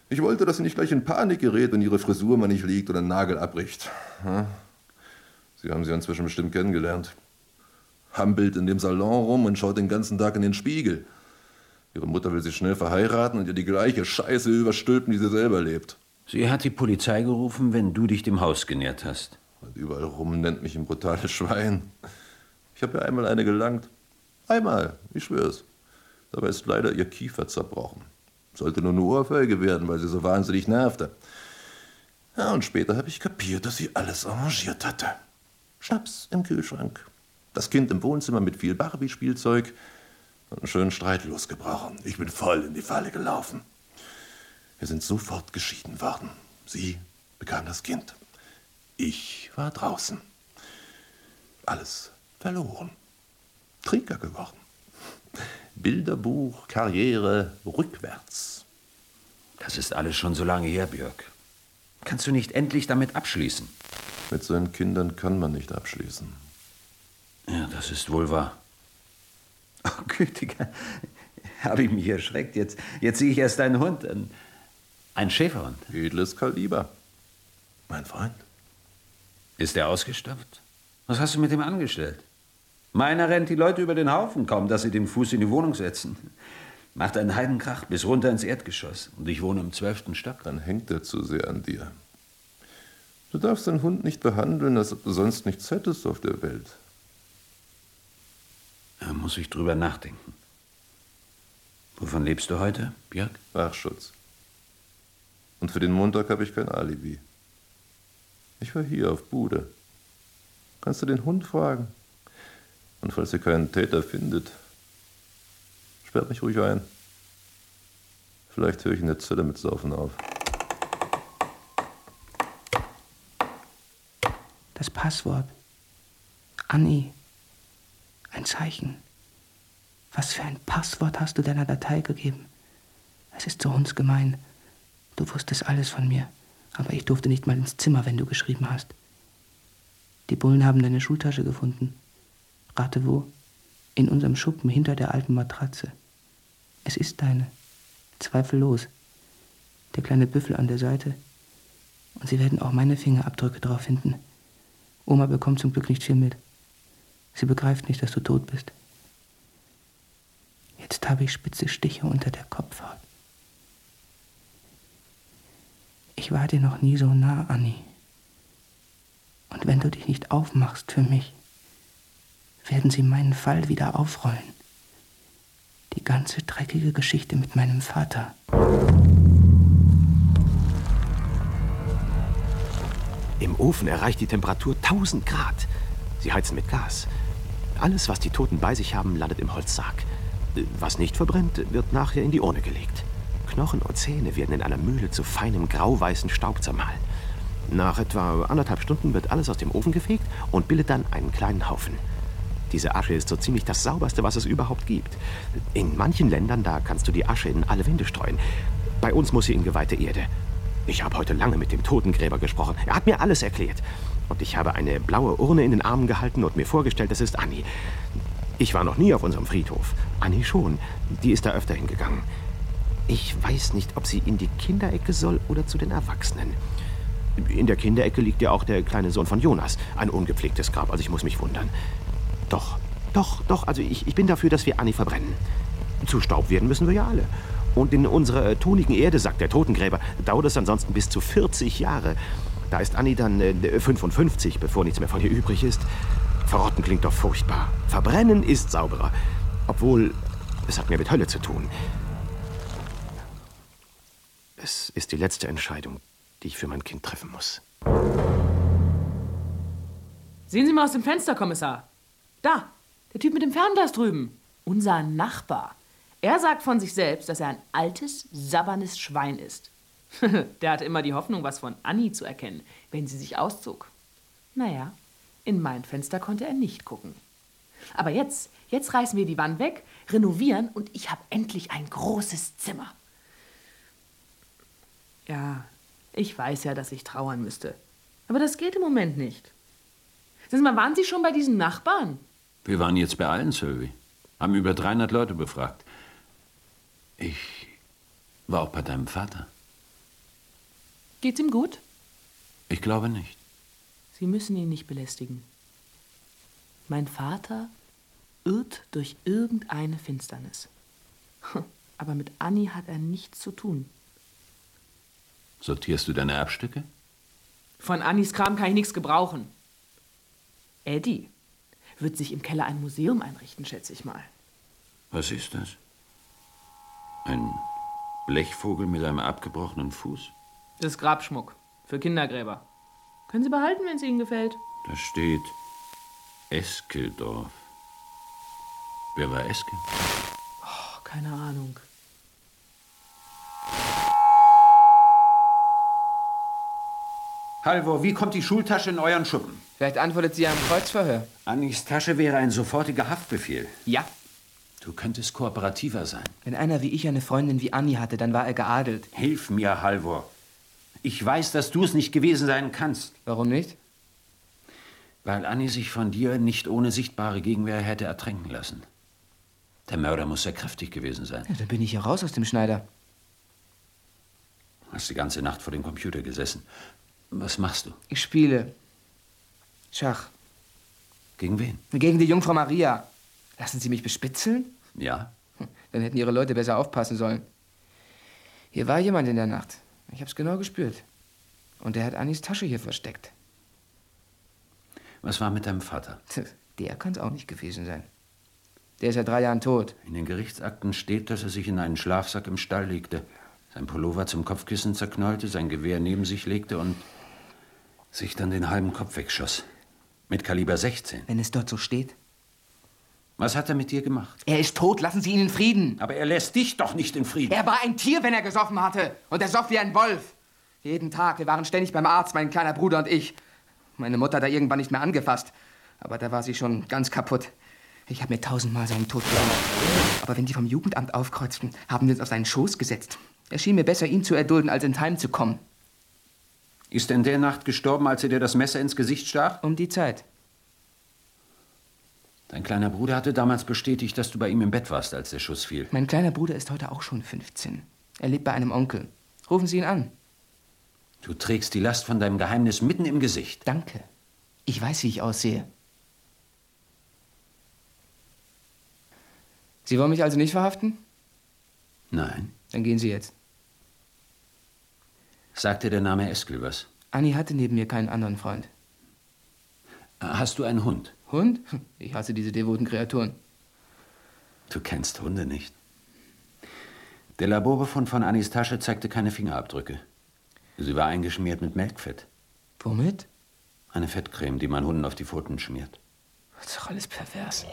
Ich wollte, dass sie nicht gleich in Panik gerät, wenn ihre Frisur mal nicht liegt oder ein Nagel abbricht. Ja? Sie haben sie inzwischen bestimmt kennengelernt. Hampelt in dem Salon rum und schaut den ganzen Tag in den Spiegel. Ihre Mutter will sie schnell verheiraten und ihr die gleiche Scheiße überstülpen, die sie selber lebt. Sie hat die Polizei gerufen, wenn du dich dem Haus genähert hast. Und überall rum nennt mich ein brutales Schwein. Ich habe ja einmal eine gelangt. Einmal, ich schwör's. Dabei ist leider ihr Kiefer zerbrochen. Sollte nur eine Ohrfeige werden, weil sie so wahnsinnig nervte. Ja, und später habe ich kapiert, dass sie alles arrangiert hatte. Schnaps im Kühlschrank, das Kind im Wohnzimmer mit viel Barbie-Spielzeug und einen schönen Streit losgebrochen. Ich bin voll in die Falle gelaufen. Wir sind sofort geschieden worden. Sie bekam das Kind. Ich war draußen. Alles verloren. Trinker geworden. Bilderbuch, Karriere, rückwärts. Das ist alles schon so lange her, Björk. Kannst du nicht endlich damit abschließen? Mit seinen Kindern kann man nicht abschließen. Ja, das ist wohl wahr. Oh, Gütiger, habe ich mich erschreckt. Jetzt, jetzt sehe ich erst einen Hund, ein, ein Schäferhund. Edles Kaliber. Mein Freund. Ist er ausgestopft? Was hast du mit ihm angestellt? Meiner rennt die Leute über den Haufen, kaum dass sie den Fuß in die Wohnung setzen. Macht einen Heidenkrach bis runter ins Erdgeschoss. Und ich wohne im zwölften Stock. Dann hängt er zu sehr an dir. Du darfst den Hund nicht behandeln, als ob du sonst nichts hättest auf der Welt. Da muss ich drüber nachdenken. Wovon lebst du heute, Björk? Wachschutz. Und für den Montag habe ich kein Alibi. Ich war hier auf Bude. Kannst du den Hund fragen? Und falls ihr keinen Täter findet, sperrt mich ruhig ein. Vielleicht höre ich in der Zelle mit Saufen auf. Das Passwort. Anni. Ein Zeichen. Was für ein Passwort hast du deiner Datei gegeben? Es ist so hundsgemein. Du wusstest alles von mir, aber ich durfte nicht mal ins Zimmer, wenn du geschrieben hast. Die Bullen haben deine Schultasche gefunden. Rate wo? In unserem Schuppen hinter der alten Matratze. Es ist deine. Zweifellos. Der kleine Büffel an der Seite. Und sie werden auch meine Fingerabdrücke drauf finden. Oma bekommt zum Glück nicht viel mit. Sie begreift nicht, dass du tot bist. Jetzt habe ich spitze Stiche unter der Kopfhaut. Ich war dir noch nie so nah, Anni. Und wenn du dich nicht aufmachst für mich, werden sie meinen Fall wieder aufrollen. Die ganze dreckige Geschichte mit meinem Vater. Im Ofen erreicht die Temperatur tausend Grad. Sie heizen mit Gas. Alles, was die Toten bei sich haben, landet im Holzsarg. Was nicht verbrennt, wird nachher in die Urne gelegt. Knochen und Zähne werden in einer Mühle zu feinem grauweißen Staub zermahlen. Nach etwa anderthalb Stunden wird alles aus dem Ofen gefegt und bildet dann einen kleinen Haufen. Diese Asche ist so ziemlich das Sauberste, was es überhaupt gibt. In manchen Ländern, da kannst du die Asche in alle Winde streuen. Bei uns muss sie in geweihte Erde. Ich habe heute lange mit dem Totengräber gesprochen. Er hat mir alles erklärt. Und ich habe eine blaue Urne in den Armen gehalten und mir vorgestellt, es ist Anni. Ich war noch nie auf unserem Friedhof. Anni schon. Die ist da öfter hingegangen. Ich weiß nicht, ob sie in die Kinderecke soll oder zu den Erwachsenen. In der Kinderecke liegt ja auch der kleine Sohn von Jonas. Ein ungepflegtes Grab, also ich muss mich wundern. Doch, doch, doch, also ich, ich bin dafür, dass wir Anni verbrennen. Zu Staub werden müssen wir ja alle. Und in unserer tonigen Erde, sagt der Totengräber, dauert es ansonsten bis zu vierzig Jahre. Da ist Anni dann äh, fünfundfünfzig, bevor nichts mehr von ihr übrig ist. Verrotten klingt doch furchtbar. Verbrennen ist sauberer. Obwohl, es hat mehr mit Hölle zu tun. Es ist die letzte Entscheidung, die ich für mein Kind treffen muss. Sehen Sie mal aus dem Fenster, Kommissar. Da, der Typ mit dem Fernglas drüben. Unser Nachbar. Er sagt von sich selbst, dass er ein altes, sabbernes Schwein ist. Der hatte immer die Hoffnung, was von Anni zu erkennen, wenn sie sich auszog. Naja, in mein Fenster konnte er nicht gucken. Aber jetzt, jetzt reißen wir die Wand weg, renovieren und ich habe endlich ein großes Zimmer. Ja, ich weiß ja, dass ich trauern müsste. Aber das geht im Moment nicht. Sagen Sie mal, waren Sie schon bei diesen Nachbarn? Wir waren jetzt bei allen, Sylvie. Haben über dreihundert Leute befragt. Ich war auch bei deinem Vater. Geht's ihm gut? Ich glaube nicht. Sie müssen ihn nicht belästigen. Mein Vater irrt durch irgendeine Finsternis. Aber mit Annie hat er nichts zu tun. Sortierst du deine Erbstücke? Von Annies Kram kann ich nichts gebrauchen. Eddie wird sich im Keller ein Museum einrichten, schätze ich mal. Was ist das? Ein Blechvogel mit einem abgebrochenen Fuß? Das ist Grabschmuck für Kindergräber. Können Sie behalten, wenn es Ihnen gefällt. Da steht Eskeldorf. Wer war Eskel? Oh, keine Ahnung. Halvor, wie kommt die Schultasche in euren Schuppen? Vielleicht antwortet sie am Kreuzverhör. Annis Tasche wäre ein sofortiger Haftbefehl. Ja. Du könntest kooperativer sein. Wenn einer wie ich eine Freundin wie Annie hatte, dann war er geadelt. Hilf mir, Halvor. Ich weiß, dass du es nicht gewesen sein kannst. Warum nicht? Weil Annie sich von dir nicht ohne sichtbare Gegenwehr hätte ertränken lassen. Der Mörder muss sehr kräftig gewesen sein. Ja, dann bin ich ja raus aus dem Schneider. Hast die ganze Nacht vor dem Computer gesessen. Was machst du? Ich spiele Schach. Gegen wen? Gegen die Jungfrau Maria. Lassen Sie mich bespitzeln? Ja. Hm, dann hätten Ihre Leute besser aufpassen sollen. Hier war jemand in der Nacht. Ich hab's genau gespürt. Und der hat Annis Tasche hier versteckt. Was war mit deinem Vater? Der kann's auch nicht gewesen sein. Der ist seit drei Jahren tot. In den Gerichtsakten steht, dass er sich in einen Schlafsack im Stall legte, sein Pullover zum Kopfkissen zerknollte, sein Gewehr neben sich legte und sich dann den halben Kopf wegschoss. Mit Kaliber sechzehn. Wenn es dort so steht. Was hat er mit dir gemacht? Er ist tot, lassen Sie ihn in Frieden. Aber er lässt dich doch nicht in Frieden. Er war ein Tier, wenn er gesoffen hatte. Und er soff wie ein Wolf. Jeden Tag. Wir waren ständig beim Arzt, mein kleiner Bruder und ich. Meine Mutter hat er irgendwann nicht mehr angefasst. Aber da war sie schon ganz kaputt. Ich habe mir tausendmal seinen Tod geglaubt. Aber wenn die vom Jugendamt aufkreuzten, haben wir uns auf seinen Schoß gesetzt. Es schien mir besser, ihn zu erdulden, als ins Heim zu kommen. Ist er in der Nacht gestorben, als er dir das Messer ins Gesicht stach? Um die Zeit. Dein kleiner Bruder hatte damals bestätigt, dass du bei ihm im Bett warst, als der Schuss fiel. Mein kleiner Bruder ist heute auch schon fünfzehn. Er lebt bei einem Onkel. Rufen Sie ihn an. Du trägst die Last von deinem Geheimnis mitten im Gesicht. Danke. Ich weiß, wie ich aussehe. Sie wollen mich also nicht verhaften? Nein. Dann gehen Sie jetzt. Sagt dir der Name Eskel was? Annie hatte neben mir keinen anderen Freund. Hast du einen Hund? Hund? Ich hasse diese devoten Kreaturen. Du kennst Hunde nicht. Der Laborbefund von Annis Tasche zeigte keine Fingerabdrücke. Sie war eingeschmiert mit Melkfett. Womit? Eine Fettcreme, die man Hunden auf die Pfoten schmiert. Das ist doch alles pervers.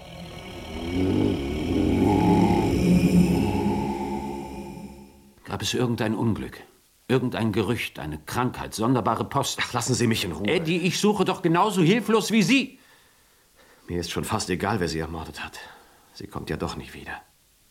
Gab es irgendein Unglück? Irgendein Gerücht, eine Krankheit, sonderbare Post? Ach, lassen Sie mich in Ruhe. Eddie, ich suche doch genauso hilflos wie Sie. Mir ist schon fast egal, wer sie ermordet hat. Sie kommt ja doch nicht wieder.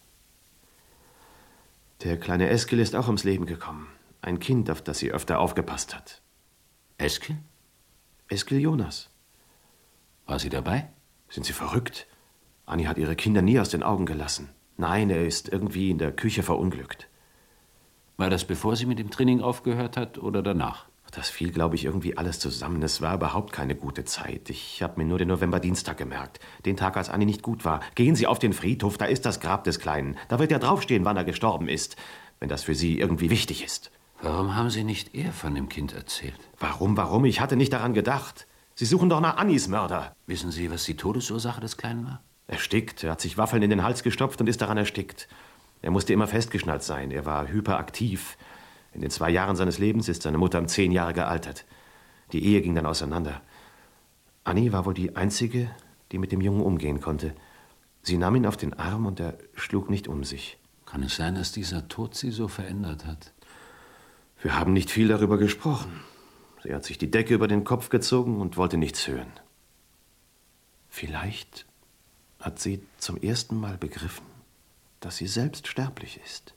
Der kleine Eskel ist auch ums Leben gekommen. Ein Kind, auf das sie öfter aufgepasst hat. Eskel? Eskel Jonas. War sie dabei? Sind Sie verrückt? Annie hat ihre Kinder nie aus den Augen gelassen. Nein, er ist irgendwie in der Küche verunglückt. War das bevor sie mit dem Training aufgehört hat oder danach? Das fiel, glaube ich, irgendwie alles zusammen. Es war überhaupt keine gute Zeit. Ich habe mir nur den Novemberdienstag gemerkt. Den Tag, als Annie nicht gut war. Gehen Sie auf den Friedhof, da ist das Grab des Kleinen. Da wird ja draufstehen, wann er gestorben ist. Wenn das für Sie irgendwie wichtig ist. Warum haben Sie nicht eher von dem Kind erzählt? Warum, warum? Ich hatte nicht daran gedacht. Sie suchen doch nach Annies Mörder. Wissen Sie, was die Todesursache des Kleinen war? Erstickt. Er hat sich Waffeln in den Hals gestopft und ist daran erstickt. Er musste immer festgeschnallt sein. Er war hyperaktiv. In den zwei Jahren seines Lebens ist seine Mutter um zehn Jahre gealtert. Die Ehe ging dann auseinander. Annie war wohl die Einzige, die mit dem Jungen umgehen konnte. Sie nahm ihn auf den Arm und er schlug nicht um sich. Kann es sein, dass dieser Tod sie so verändert hat? Wir haben nicht viel darüber gesprochen. Sie hat sich die Decke über den Kopf gezogen und wollte nichts hören. Vielleicht hat sie zum ersten Mal begriffen, dass sie selbst sterblich ist.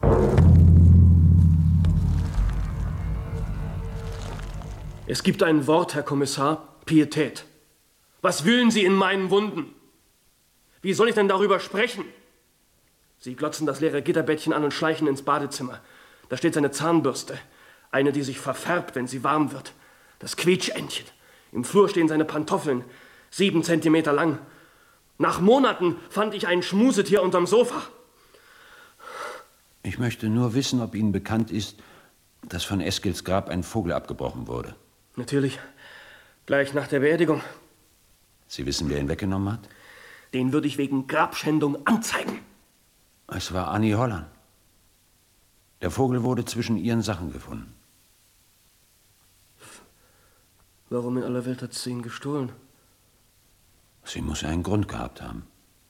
Es gibt ein Wort, Herr Kommissar, Pietät. Was wühlen Sie in meinen Wunden? Wie soll ich denn darüber sprechen? Sie glotzen das leere Gitterbettchen an und schleichen ins Badezimmer. Da steht seine Zahnbürste. Eine, die sich verfärbt, wenn sie warm wird. Das Quietschentchen. Im Flur stehen seine Pantoffeln, sieben Zentimeter lang. Nach Monaten fand ich ein Schmusetier unterm Sofa. Ich möchte nur wissen, ob Ihnen bekannt ist, dass von Eskils Grab ein Vogel abgebrochen wurde. Natürlich. Gleich nach der Beerdigung. Sie wissen, wer ihn weggenommen hat? Den würde ich wegen Grabschändung anzeigen. Es war Annie Holland. Der Vogel wurde zwischen ihren Sachen gefunden. Warum in aller Welt hat sie ihn gestohlen? Sie muss einen Grund gehabt haben.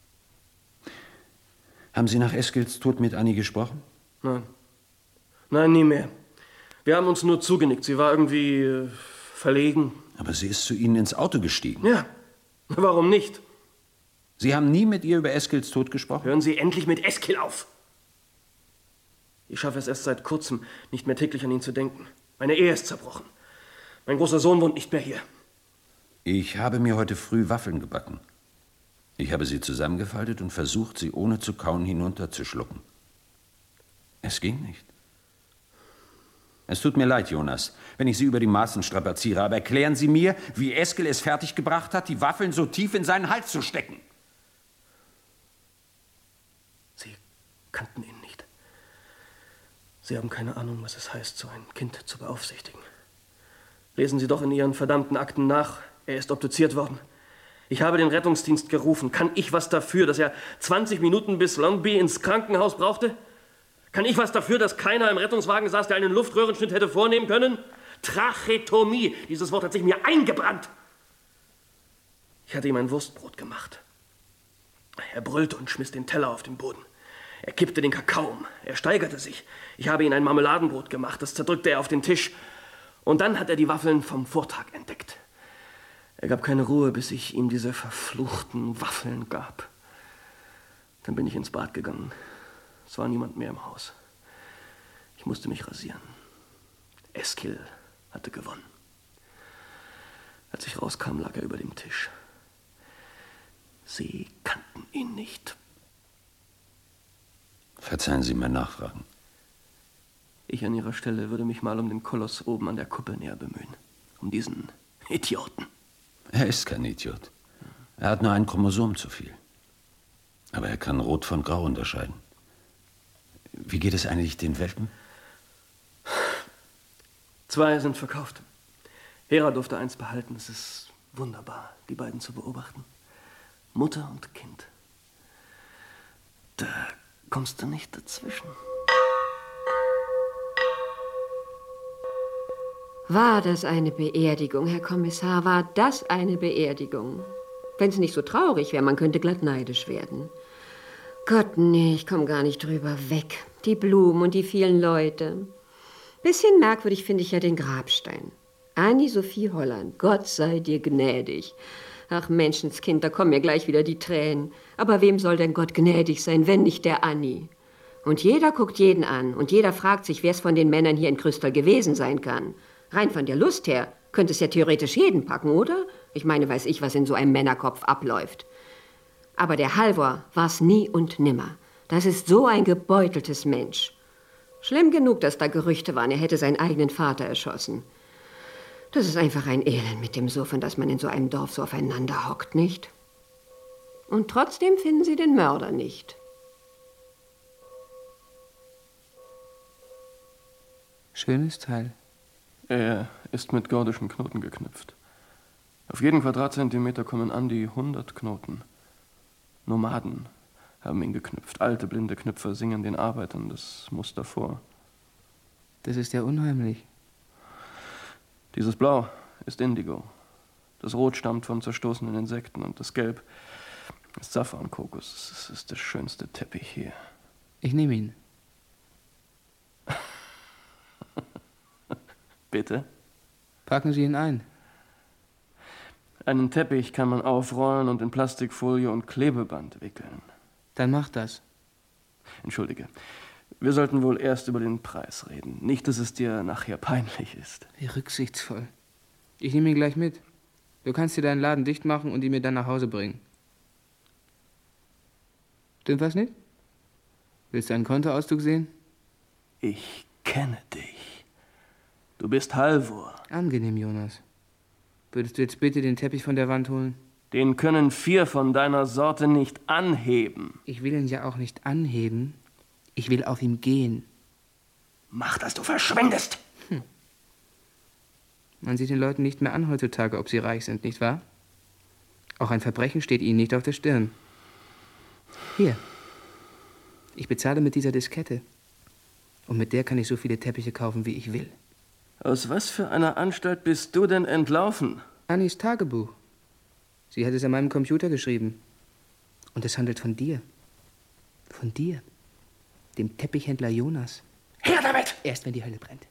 Haben Sie nach Eskils Tod mit Annie gesprochen? Nein. Nein, nie mehr. Wir haben uns nur zugenickt. Sie war irgendwie äh, verlegen. Aber sie ist zu Ihnen ins Auto gestiegen. Ja, warum nicht? Sie haben nie mit ihr über Eskils Tod gesprochen? Hören Sie endlich mit Eskil auf! Ich schaffe es erst seit kurzem, nicht mehr täglich an ihn zu denken. Meine Ehe ist zerbrochen. Mein großer Sohn wohnt nicht mehr hier. Ich habe mir heute früh Waffeln gebacken. Ich habe sie zusammengefaltet und versucht, sie ohne zu kauen hinunterzuschlucken. Es ging nicht. Es tut mir leid, Jonas, wenn ich Sie über die Maßen strapaziere, aber erklären Sie mir, wie Eskil es fertiggebracht hat, die Waffeln so tief in seinen Hals zu stecken. Sie kannten ihn nicht. Sie haben keine Ahnung, was es heißt, so ein Kind zu beaufsichtigen. Lesen Sie doch in Ihren verdammten Akten nach. Er ist obduziert worden. Ich habe den Rettungsdienst gerufen. Kann ich was dafür, dass er zwanzig Minuten bis Longby ins Krankenhaus brauchte? Kann ich was dafür, dass keiner im Rettungswagen saß, der einen Luftröhrenschnitt hätte vornehmen können? Trachetomie. Dieses Wort hat sich mir eingebrannt. Ich hatte ihm ein Wurstbrot gemacht. Er brüllte und schmiss den Teller auf den Boden. Er kippte den Kakao um. Er steigerte sich. Ich habe ihm ein Marmeladenbrot gemacht. Das zerdrückte er auf den Tisch. Und dann hat er die Waffeln vom Vortag entdeckt. Er gab keine Ruhe, bis ich ihm diese verfluchten Waffeln gab. Dann bin ich ins Bad gegangen. Es war niemand mehr im Haus. Ich musste mich rasieren. Eskil hatte gewonnen. Als ich rauskam, lag er über dem Tisch. Sie kannten ihn nicht. Verzeihen Sie mein Nachfragen. Ich an Ihrer Stelle würde mich mal um den Koloss oben an der Kuppel näher bemühen. Um diesen Idioten. Er ist kein Idiot. Er hat nur ein Chromosom zu viel. Aber er kann Rot von Grau unterscheiden. Wie geht es eigentlich den Welpen? Zwei sind verkauft. Hera durfte eins behalten. Es ist wunderbar, die beiden zu beobachten. Mutter und Kind. Da kommst du nicht dazwischen. War das eine Beerdigung, Herr Kommissar? War das eine Beerdigung? Wenn es nicht so traurig wäre, man könnte glatt neidisch werden. Gott, nee, ich komme gar nicht drüber weg. Die Blumen und die vielen Leute. Bisschen merkwürdig finde ich ja den Grabstein. Annie-Sophie Holland, Gott sei dir gnädig. Ach, Menschenskind, da kommen mir gleich wieder die Tränen. Aber wem soll denn Gott gnädig sein, wenn nicht der Annie? Und jeder guckt jeden an und jeder fragt sich, wer es von den Männern hier in Krystal gewesen sein kann. Rein von der Lust her könnte es ja theoretisch jeden packen, oder? Ich meine, weiß ich, was in so einem Männerkopf abläuft. Aber der Halvor war's nie und nimmer. Das ist so ein gebeuteltes Mensch. Schlimm genug, dass da Gerüchte waren, er hätte seinen eigenen Vater erschossen. Das ist einfach ein Elend mit dem Suffen, dass man in so einem Dorf so aufeinander hockt, nicht? Und trotzdem finden sie den Mörder nicht. Schönes Teil. Er ist mit gordischen Knoten geknüpft. Auf jeden Quadratzentimeter kommen an die hundert Knoten. Nomaden haben ihn geknüpft. Alte, blinde Knüpfer singen den Arbeitern das Muster vor. Das ist ja unheimlich. Dieses Blau ist Indigo. Das Rot stammt von zerstoßenen Insekten und das Gelb ist Safrankokos. Das ist der schönste Teppich hier. Ich nehme ihn. Bitte? Packen Sie ihn ein. Einen Teppich kann man aufrollen und in Plastikfolie und Klebeband wickeln. Dann mach das. Entschuldige, wir sollten wohl erst über den Preis reden. Nicht, dass es dir nachher peinlich ist. Wie rücksichtsvoll. Ich nehme ihn gleich mit. Du kannst dir deinen Laden dicht machen und ihn mir dann nach Hause bringen. Stimmt was nicht? Willst du einen Kontoauszug sehen? Ich kenne dich. Du bist Halvor. Angenehm, Jonas. Würdest du jetzt bitte den Teppich von der Wand holen? Den können vier von deiner Sorte nicht anheben. Ich will ihn ja auch nicht anheben. Ich will auf ihm gehen. Mach, dass du verschwindest. Hm. Man sieht den Leuten nicht mehr an heutzutage, ob sie reich sind, nicht wahr? Auch ein Verbrechen steht ihnen nicht auf der Stirn. Hier. Ich bezahle mit dieser Diskette. Und mit der kann ich so viele Teppiche kaufen, wie ich will. Aus was für einer Anstalt bist du denn entlaufen? Annis Tagebuch. Sie hat es an meinem Computer geschrieben. Und es handelt von dir. Von dir. Dem Teppichhändler Jonas. Her damit! Erst wenn die Hölle brennt.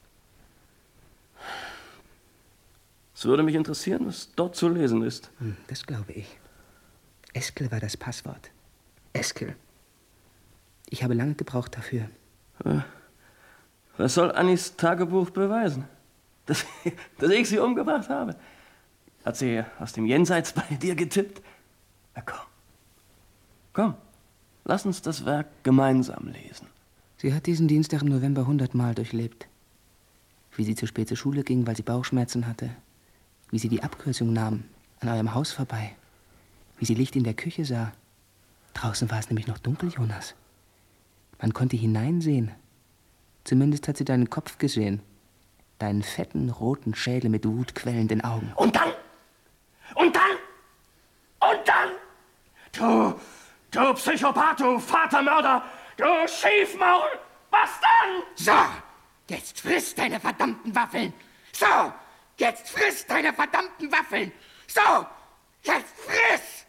Es würde mich interessieren, was dort zu lesen ist. Hm, das glaube ich. Eskel war das Passwort. Eskel. Ich habe lange gebraucht dafür. Was soll Annis Tagebuch beweisen? Dass, dass ich sie umgebracht habe? Hat sie aus dem Jenseits bei dir getippt? Na komm. Komm, lass uns das Werk gemeinsam lesen. Sie hat diesen Dienstag im November hundertmal durchlebt. Wie sie zu spät zur Schule ging, weil sie Bauchschmerzen hatte. Wie sie die Abkürzung nahm, an eurem Haus vorbei. Wie sie Licht in der Küche sah. Draußen war es nämlich noch dunkel, Jonas. Man konnte hineinsehen. Zumindest hat sie deinen Kopf gesehen. Deinen fetten, roten Schädel mit wutquellenden Augen. Und dann? Und dann? Und dann? Du, du Psychopath, du Vatermörder, du Schiefmaul, was dann? So, jetzt friss deine verdammten Waffeln. So, jetzt friss deine verdammten Waffeln. So, jetzt friss!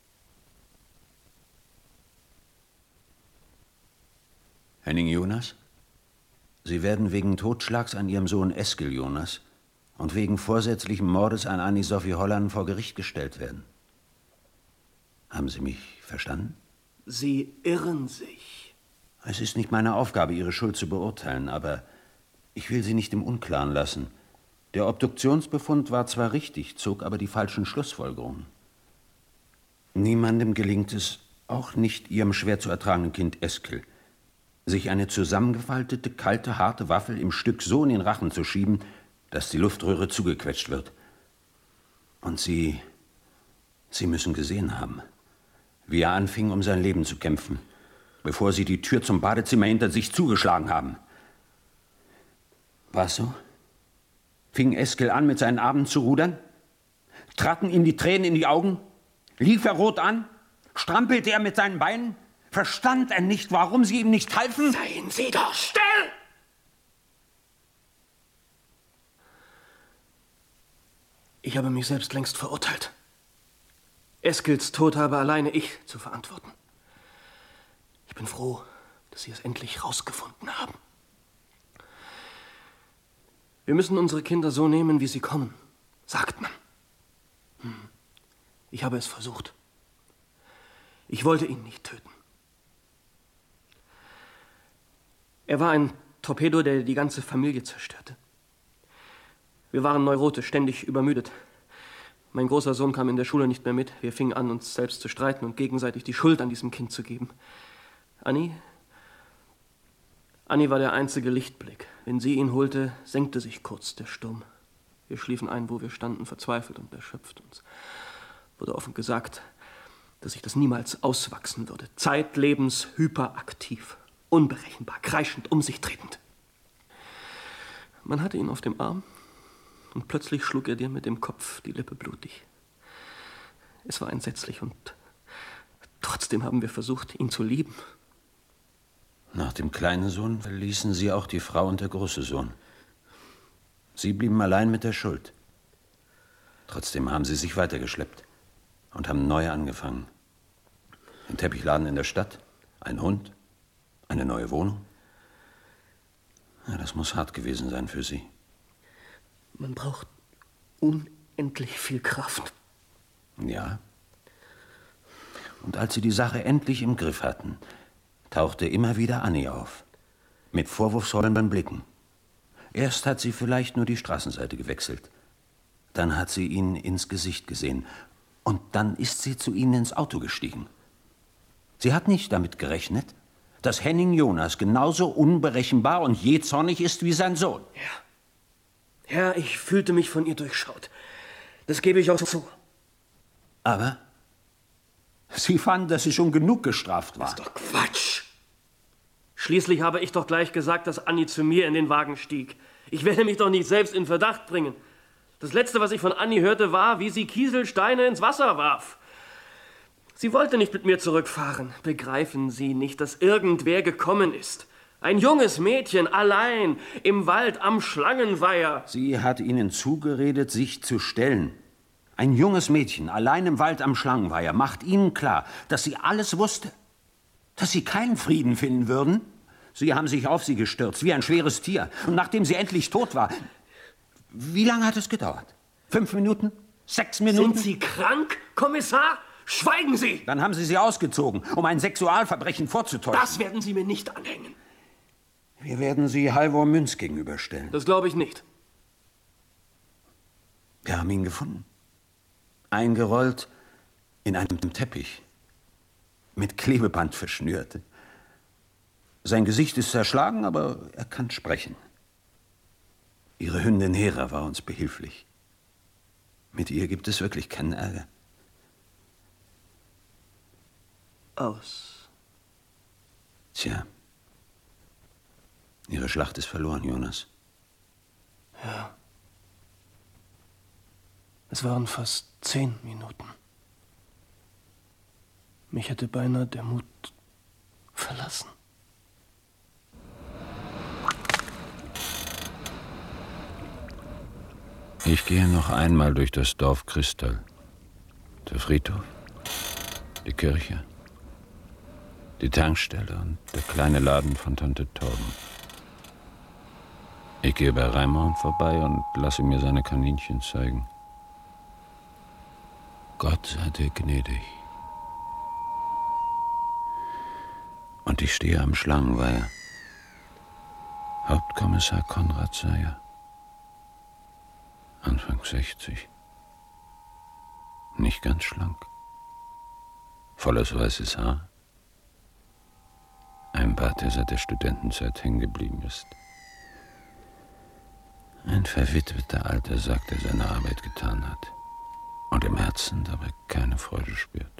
Henning Jonas? Sie werden wegen Totschlags an Ihrem Sohn Eskel Jonas und wegen vorsätzlichen Mordes an Annie-Sophie Holland vor Gericht gestellt werden. Haben Sie mich verstanden? Sie irren sich. Es ist nicht meine Aufgabe, Ihre Schuld zu beurteilen, aber ich will Sie nicht im Unklaren lassen. Der Obduktionsbefund war zwar richtig, zog aber die falschen Schlussfolgerungen. Niemandem gelingt es, auch nicht Ihrem schwer zu ertragenden Kind Eskel, sich eine zusammengefaltete, kalte, harte Waffel im Stück so in den Rachen zu schieben, dass die Luftröhre zugequetscht wird. Und Sie, Sie müssen gesehen haben, wie er anfing, um sein Leben zu kämpfen, bevor Sie die Tür zum Badezimmer hinter sich zugeschlagen haben. War es so? Fing Eskel an, mit seinen Armen zu rudern? Traten ihm die Tränen in die Augen? Lief er rot an? Strampelte er mit seinen Beinen? Verstand er nicht, warum Sie ihm nicht halfen? Seien Sie doch still! Ich habe mich selbst längst verurteilt. Eskels Tod habe alleine ich zu verantworten. Ich bin froh, dass Sie es endlich rausgefunden haben. Wir müssen unsere Kinder so nehmen, wie sie kommen, sagt man. Hm. Ich habe es versucht. Ich wollte ihn nicht töten. Er war ein Torpedo, der die ganze Familie zerstörte. Wir waren neurotisch, ständig übermüdet. Mein großer Sohn kam in der Schule nicht mehr mit. Wir fingen an, uns selbst zu streiten und gegenseitig die Schuld an diesem Kind zu geben. Annie? Annie war der einzige Lichtblick. Wenn sie ihn holte, senkte sich kurz der Sturm. Wir schliefen ein, wo wir standen, verzweifelt und erschöpft. Uns wurde offen gesagt, dass sich das niemals auswachsen würde. Zeitlebens hyperaktiv. Unberechenbar, kreischend, um sich tretend. Man hatte ihn auf dem Arm und plötzlich schlug er dir mit dem Kopf die Lippe blutig. Es war entsetzlich und trotzdem haben wir versucht, ihn zu lieben. Nach dem kleinen Sohn verließen Sie auch die Frau und der große Sohn. Sie blieben allein mit der Schuld. Trotzdem haben Sie sich weitergeschleppt und haben neu angefangen. Ein Teppichladen in der Stadt, ein Hund, eine neue Wohnung. Ja, das muss hart gewesen sein für Sie. Man braucht unendlich viel Kraft. Ja. Und als Sie die Sache endlich im Griff hatten, tauchte immer wieder Annie auf. Mit vorwurfsvollen Blicken. Erst hat sie vielleicht nur die Straßenseite gewechselt. Dann hat sie ihn ins Gesicht gesehen. Und dann ist sie zu Ihnen ins Auto gestiegen. Sie hat nicht damit gerechnet, dass Henning Jonas genauso unberechenbar und jähzornig ist wie sein Sohn. Ja. Ja, ich fühlte mich von ihr durchschaut. Das gebe ich auch zu. Aber Sie fanden, dass sie schon genug gestraft war. Das ist doch Quatsch. Schließlich habe ich doch gleich gesagt, dass Annie zu mir in den Wagen stieg. Ich werde mich doch nicht selbst in Verdacht bringen. Das Letzte, was ich von Annie hörte, war, wie sie Kieselsteine ins Wasser warf. Sie wollte nicht mit mir zurückfahren. Begreifen Sie nicht, dass irgendwer gekommen ist? Ein junges Mädchen, allein, im Wald am Schlangenweiher. Sie hat Ihnen zugeredet, sich zu stellen. Ein junges Mädchen, allein im Wald am Schlangenweiher, macht Ihnen klar, dass sie alles wusste. Dass Sie keinen Frieden finden würden. Sie haben sich auf sie gestürzt, wie ein schweres Tier. Und nachdem sie endlich tot war... Wie lange hat es gedauert? Fünf Minuten? Sechs Minuten? Sind Sie krank, Kommissar? Schweigen Sie! Dann haben Sie sie ausgezogen, um ein Sexualverbrechen vorzutäuschen. Das werden Sie mir nicht anhängen. Wir werden Sie Halvor Münz gegenüberstellen. Das glaube ich nicht. Wir haben ihn gefunden. Eingerollt in einem Teppich. Mit Klebeband verschnürt. Sein Gesicht ist zerschlagen, aber er kann sprechen. Ihre Hündin Hera war uns behilflich. Mit ihr gibt es wirklich keinen Ärger. Aus. Tja. Ihre Schlacht ist verloren, Jonas. Ja. Es waren fast zehn Minuten. Mich hätte beinahe der Mut verlassen. Ich gehe noch einmal durch das Dorf Christal. Der Friedhof, die Kirche, die Tankstelle und der kleine Laden von Tante Torben. Ich gehe bei Raimund vorbei und lasse mir seine Kaninchen zeigen. Gott sei dir gnädig. Und ich stehe am Schlangenweiher. Hauptkommissar Konrad Seyer. Anfang sechzig. Nicht ganz schlank. Volles weißes Haar. Ein Bart, der seit der Studentenzeit hängen geblieben ist. Ein verwitweter alter Sack, der seine Arbeit getan hat. Und im Herzen dabei keine Freude spürt.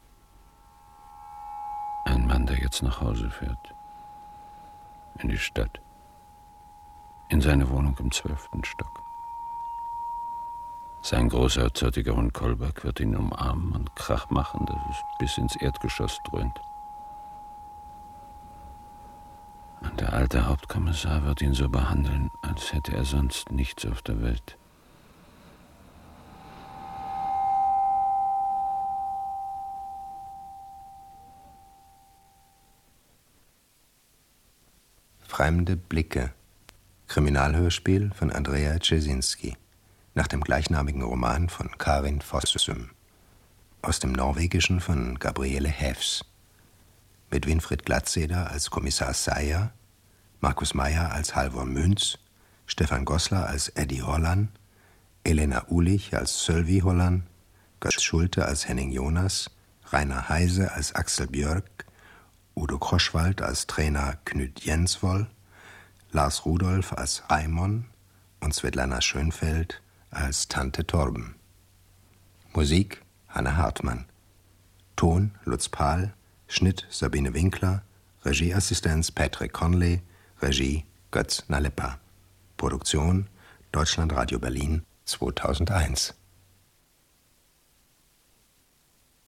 Ein Mann, der jetzt nach Hause fährt. In die Stadt. In seine Wohnung im zwölften Stock. Sein großer, zottiger Hund Kolberg wird ihn umarmen und Krach machen, dass es bis ins Erdgeschoss dröhnt. Und der alte Hauptkommissar wird ihn so behandeln, als hätte er sonst nichts auf der Welt. Fremde Blicke. Kriminalhörspiel von Andrea Czesinski. Nach dem gleichnamigen Roman von Karin Fossum. Aus dem Norwegischen von Gabriele Häfs. Mit Winfried Glatzeder als Kommissar Seyer, Markus Meyer als Halvor Münz, Stefan Gossler als Eddie Hollan, Elena Ulich als Sölvi Hollan, Götz Schulte als Henning Jonas, Rainer Heise als Axel Björk, Udo Kroschwald als Trainer Knut Jensvoll, Lars Rudolph als Raimon und Svetlana Schönfeld als Tante Torben. Musik Hanne Hartmann. Ton Lutz Pahl. Schnitt Sabine Winkler. Regieassistenz Patrick Conley. Regie Götz Nalepa. Produktion Deutschlandradio Berlin zweitausendeins.